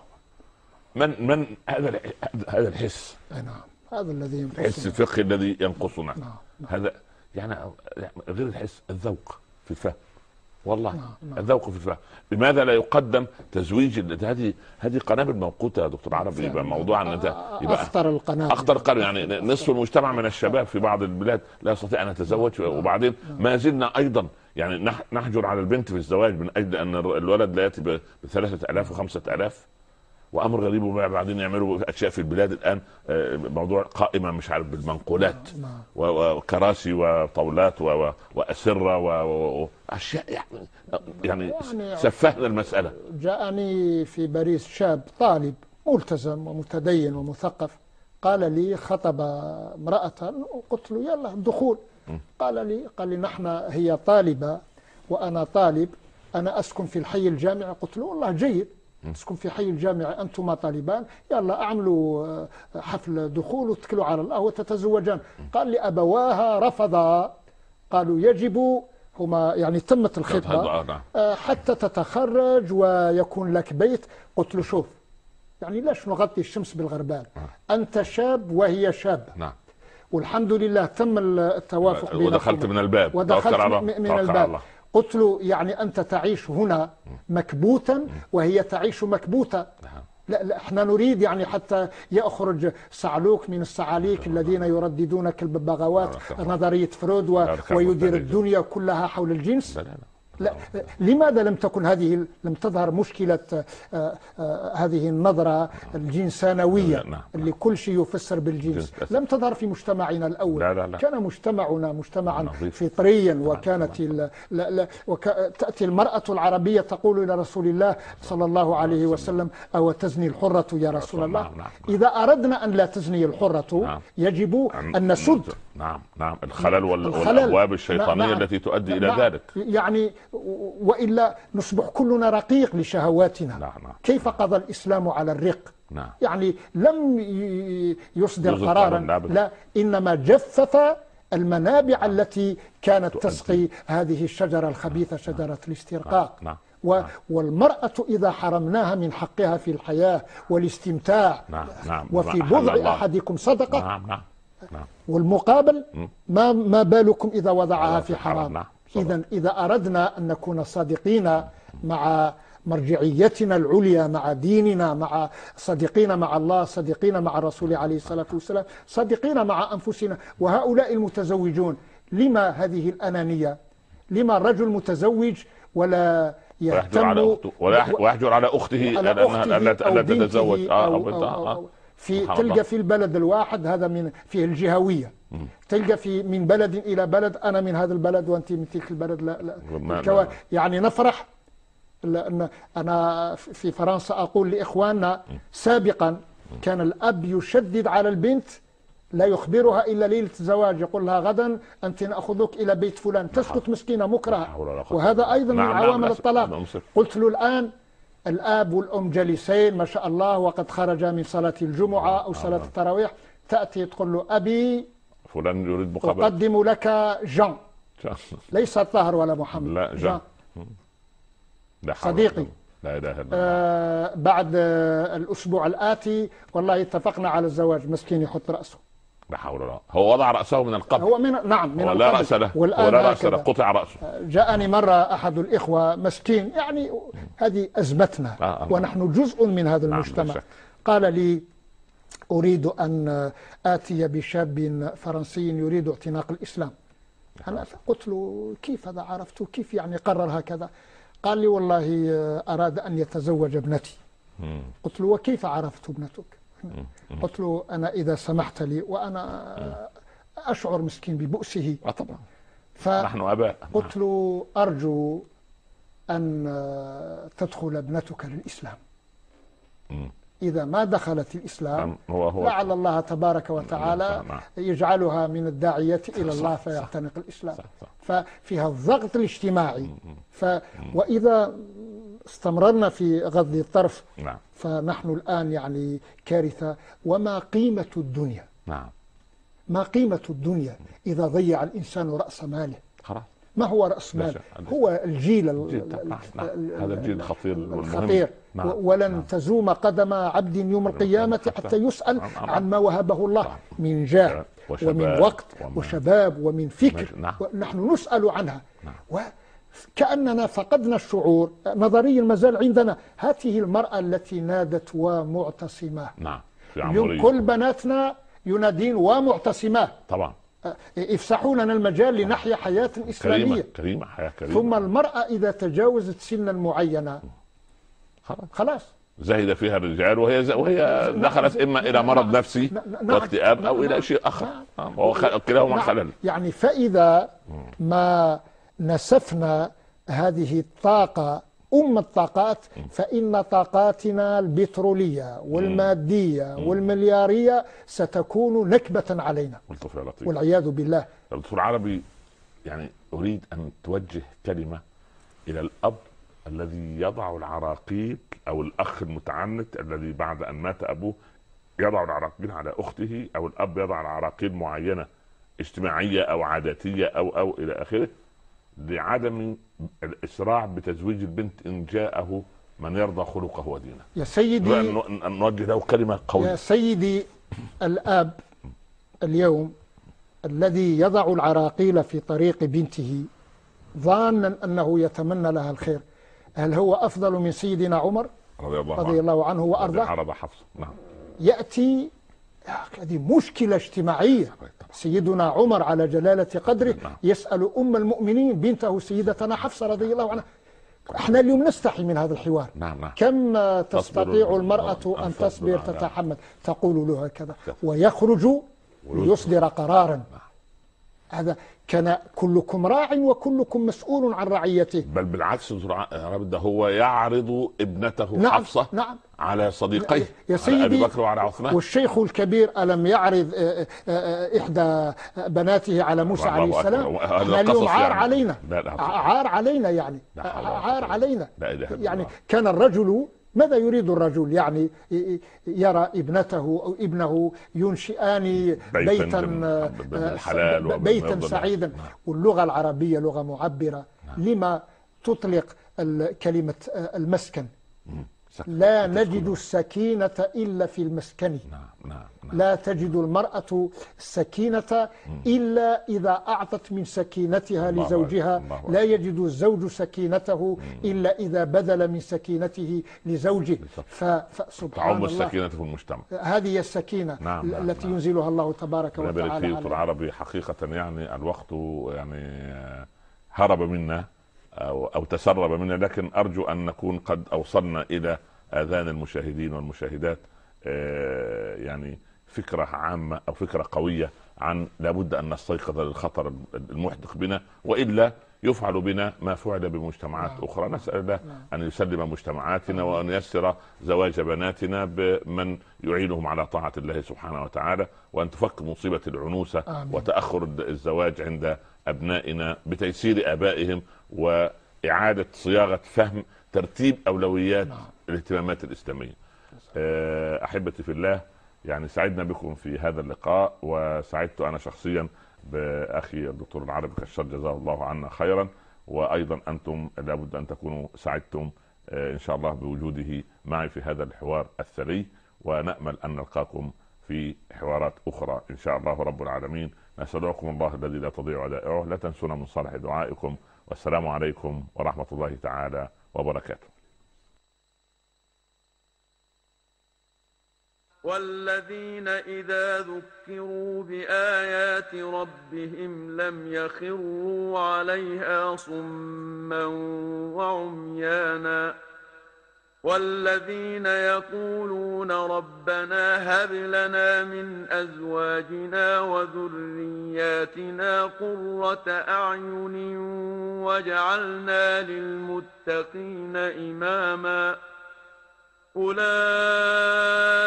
من هذا الحس؟ نعم، هذا الذي ينقصنا، الحس الفقهي الذي ينقصنا. هذا يعني غير الحس، الذوق في الفهم، والله. الذوق في الفهم. لماذا لا يقدم تزويج؟ هذه قنابل موقوته يا دكتور عربي. يبقى موضوع ان يبقى اخطر يعني نصف المجتمع من الشباب في بعض البلاد لا يستطيع ان يتزوج، وبعدين ما زلنا ايضا يعني نحجر على البنت في الزواج من اجل ان الولد لا ياتي ب3000 و5000، وامر غريب. وبعدين يعملوا اشياء في البلاد الان، موضوع قائمه مش عارف بالمنقولات وكراسي وطاولات واسره واشياء يعني سفهنا المساله. جاءني في باريس شاب طالب ملتزم ومتدين ومثقف، قال لي خطب امراه، قلت له يلا الدخول. قال لي نحن هي طالبه وانا طالب، انا اسكن في الحي الجامعي. قلت له والله جيد، تسكن في حي الجامعة أنتما طالبان، يلا أعملوا حفل دخول واتكلوا على الله وتتزوجان. قال لي أبواها رفضا، قالوا يجب، هما يعني تمت الخطبة حتى تتخرج ويكون لك بيت. قلت له شوف، يعني ليش نغطي الشمس بالغربال؟ أنت شاب وهي شاب، والحمد لله تم التوافق بينكم، ودخلت من الباب، ودخلت من الباب. قلت له يعني أنت تعيش هنا مكبوتا وهي تعيش مكبوتة. لا احنا نريد يعني حتى يخرج صعلوك من الصعاليك الذين يرددون كالببغاوات نظرية فرويد ويدير الدنيا كلها حول الجنس. لا، لماذا لم تظهر مشكلة هذه النظرة الجنسانوية اللي كل شيء يفسر بالجنس؟ لم تظهر في مجتمعنا الأول. لا. كان مجتمعنا مجتمعا فطريا، وكانت تأتي المرأة العربية تقول إلى رسول الله صلى الله عليه وسلم أو تزني الحرة يا رسول الله؟ إذا أردنا أن لا تزني الحرة يجب أن نسد الخلل والأبواب الشيطانية التي تؤدي إلى ذلك. يعني وإلا نصبح كلنا رقيق لشهواتنا. نعم. كيف قضى الإسلام على الرق؟ نعم. يعني لم يصدر قرارا، لا، إنما جفف المنابع التي كانت تسقي هذه الشجرة الخبيثة، شجرة الاسترقاق. نعم. والمرأة إذا حرمناها من حقها في الحياة والاستمتاع، وفي بضع أحدكم صدقة، والمقابل ما بالكم إذا وضعها في حرام. إذا أردنا أن نكون صادقين مع مرجعيتنا العليا، مع ديننا، مع صادقين مع الله، صادقين مع الرسول عليه الصلاة والسلام، صادقين مع أنفسنا. وهؤلاء المتزوجون، لما هذه الأنانية؟ لما الرجل متزوج ولا يهتم ويحجر على أخته ألا تتزوج تلقى في البلد الواحد هذا فيه الجهوية، تلقى من بلد إلى بلد، أنا من هذا البلد وأنت من تلك البلد. لا. يعني نفرح. أنا في فرنسا أقول لإخواننا سابقا كان الأب يشدد على البنت، لا يخبرها إلا ليلة الزواج، يقول لها غدا أنت نأخذك إلى بيت فلان، تسكت مسكينة مكرهة. وهذا أيضا من عوامل الطلاق. قلت له الآن الآب والأم جالسين ما شاء الله، وقد خرج من صلاة الجمعة أو صلاة التراويح، تأتي تقول له أبي فلان يريد مقابلة، أقدم لك جان، ليس طاهر ولا محمد، لا جان صديقي. لا إله إلا الله. بعد الأسبوع الآتي والله اتفقنا على الزواج، مسكين يحط رأسه. لا حول ولا قوة. هو وضع رأسه من القبل. هو نعم من لا رأس له، ولا رأس له، قطع رأسه. جاءني مرة أحد الإخوة مسكين، يعني هذه أزمتنا ونحن جزء من هذا المجتمع. قال لي أريد أن آتي بشاب فرنسي يريد اعتناق الإسلام. أنا قلت له كيف هذا عرفته؟ كيف يعني قرر هكذا؟ قال لي والله أراد أن يتزوج ابنتي. قلت له وكيف عرفت ابنتك؟ قلت له أنا إذا سمحت لي، وأنا أشعر مسكين ببؤسه طبعا، نحن أباء. قلت له أرجو أن تدخل ابنتك للإسلام. إذا ما دخلت الإسلام لعل الله تبارك وتعالى يجعلها من الداعية إلى الله فيعتنق الإسلام. ففيها الضغط الاجتماعي. وإذا استمررنا في غض الطرف فنحن الآن يعني كارثة. وما قيمة الدنيا؟ ما قيمة الدنيا إذا ضيع الإنسان رأس ماله؟ ما هو رأس مال؟ هو الجيل هذا الجيل الخطير. ولن تزوم قدم عبد يوم القيامة حتى يسأل عن ما وهبه الله من جاه ومن وقت وشباب ومن فكر. نحن نسأل عنها. وكأننا فقدنا الشعور. نظريا مازال عندنا. هذه المرأة التي نادت ومعتصمة. اليوم كل بناتنا ينادين ومعتصمات. طبعا يفسحوا لنا المجال لنحيا حياة إسلامية كريمة، حياة كريمة. ثم المرأة إذا تجاوزت سنا معينة خلاص زهد فيها الرجال، وهي دخلت إما إلى مرض نفسي واكتئاب أو إلى شيء آخر. كلاهما خلل. يعني فإذا ما نسفنا هذه الطاقة الطاقات، فإن طاقاتنا البترولية والمادية والمليارية ستكون نكبة علينا والعياذ بالله. دكتور عربي، يعني أريد أن توجه كلمة إلى الأب الذي يضع العراقيل، أو الأخ المتعنت الذي بعد أن مات أبوه يضع العراقيل على أخته، أو الأب يضع العراقيل معينة اجتماعية أو عاداتية أو إلى آخره، لعدم الإسراع بتزويج البنت إن جاءه من يرضى خلقه ودينه. يا سيدي، نوجه له كلمة قوية. يا سيدي، الآب اليوم الذي يضع العراقيل في طريق بنته ظانا أنه يتمنى لها الخير، هل هو أفضل من سيدنا عمر رضي الله عنه وأرضاه؟ يأتي، هذه مشكلة اجتماعية. سيدنا عمر على جلالة قدره يسأل أم المؤمنين بنته سيدتنا حفصة رضي الله عنها. احنا اليوم نستحي من هذا الحوار. كم تستطيع المرأة أن تصبر تتحمل؟ تقول له هكذا ويخرج ليصدر قرارا. هذا كان كلكم راع وكلكم مسؤول عن رعيته. بل بالعكس ده هو يعرض ابنته نعم حفصة نعم على صديقيه يا سيدي، على أبي بكر وعلى عثمان. والشيخ الكبير ألم يعرض إحدى بناته على موسى عليه السلام؟ احنا اليوم عار يعني علينا، عار علينا يعني، عار علينا يعني. كان الرجل ماذا يريد الرجل؟ يعني يرى ابنته أو ابنه ينشئان بيتا سعيدا. واللغة العربية لغة معبرة. لما تطلق كلمة المسكن؟ لا نجد السكينة إلا في المسكن. لا تجد المرأة السكينة إلا إذا أعطت من سكينتها لزوجها. لا يجد الزوج سكينته إلا إذا بذل من سكينته لزوجه. فسبحان الله، السكينة في المجتمع. هذه السكينة التي ينزلها الله تبارك وتعالى. في العربي حقيقة يعني الوقت يعني هرب منا أو تسرب منا، لكن أرجو أن نكون قد أوصلنا إلى آذان المشاهدين والمشاهدات يعني فكرة عامة أو فكرة قوية عن لابد أن نستيقظ للخطر المحدق بنا، وإلا يفعل بنا ما فعل بمجتمعات أخرى. نسأل الله أن يسلم مجتمعاتنا وأن ييسر زواج بناتنا بمن يعينهم على طاعة الله سبحانه وتعالى، وأن تفك مصيبة العنوسة وتأخر الزواج عند أبنائنا بتيسير آبائهم وإعادة صياغة فهم ترتيب أولويات الاهتمامات الإسلامية. أحبتي في الله، يعني سعدنا بكم في هذا اللقاء، وسعدت أنا شخصيا بأخي الدكتور العربي كشار جزاه الله عنا خيرا، وأيضا أنتم لابد أن تكونوا سعدتم إن شاء الله بوجوده معي في هذا الحوار الثري، ونأمل أن نلقاكم في حوارات أخرى إن شاء الله رب العالمين. نسألكم الله الذي لا تضيع ودائعه لا تنسونا من صالح دعائكم، والسلام عليكم ورحمة الله تعالى وبركاته. والذين إذا ذكروا بآيات ربهم لم يخروا عليها صما وعميانا. والذين يقولون ربنا هب لنا من أزواجنا وذرياتنا قرة أعين واجعلنا للمتقين إماما. أولئك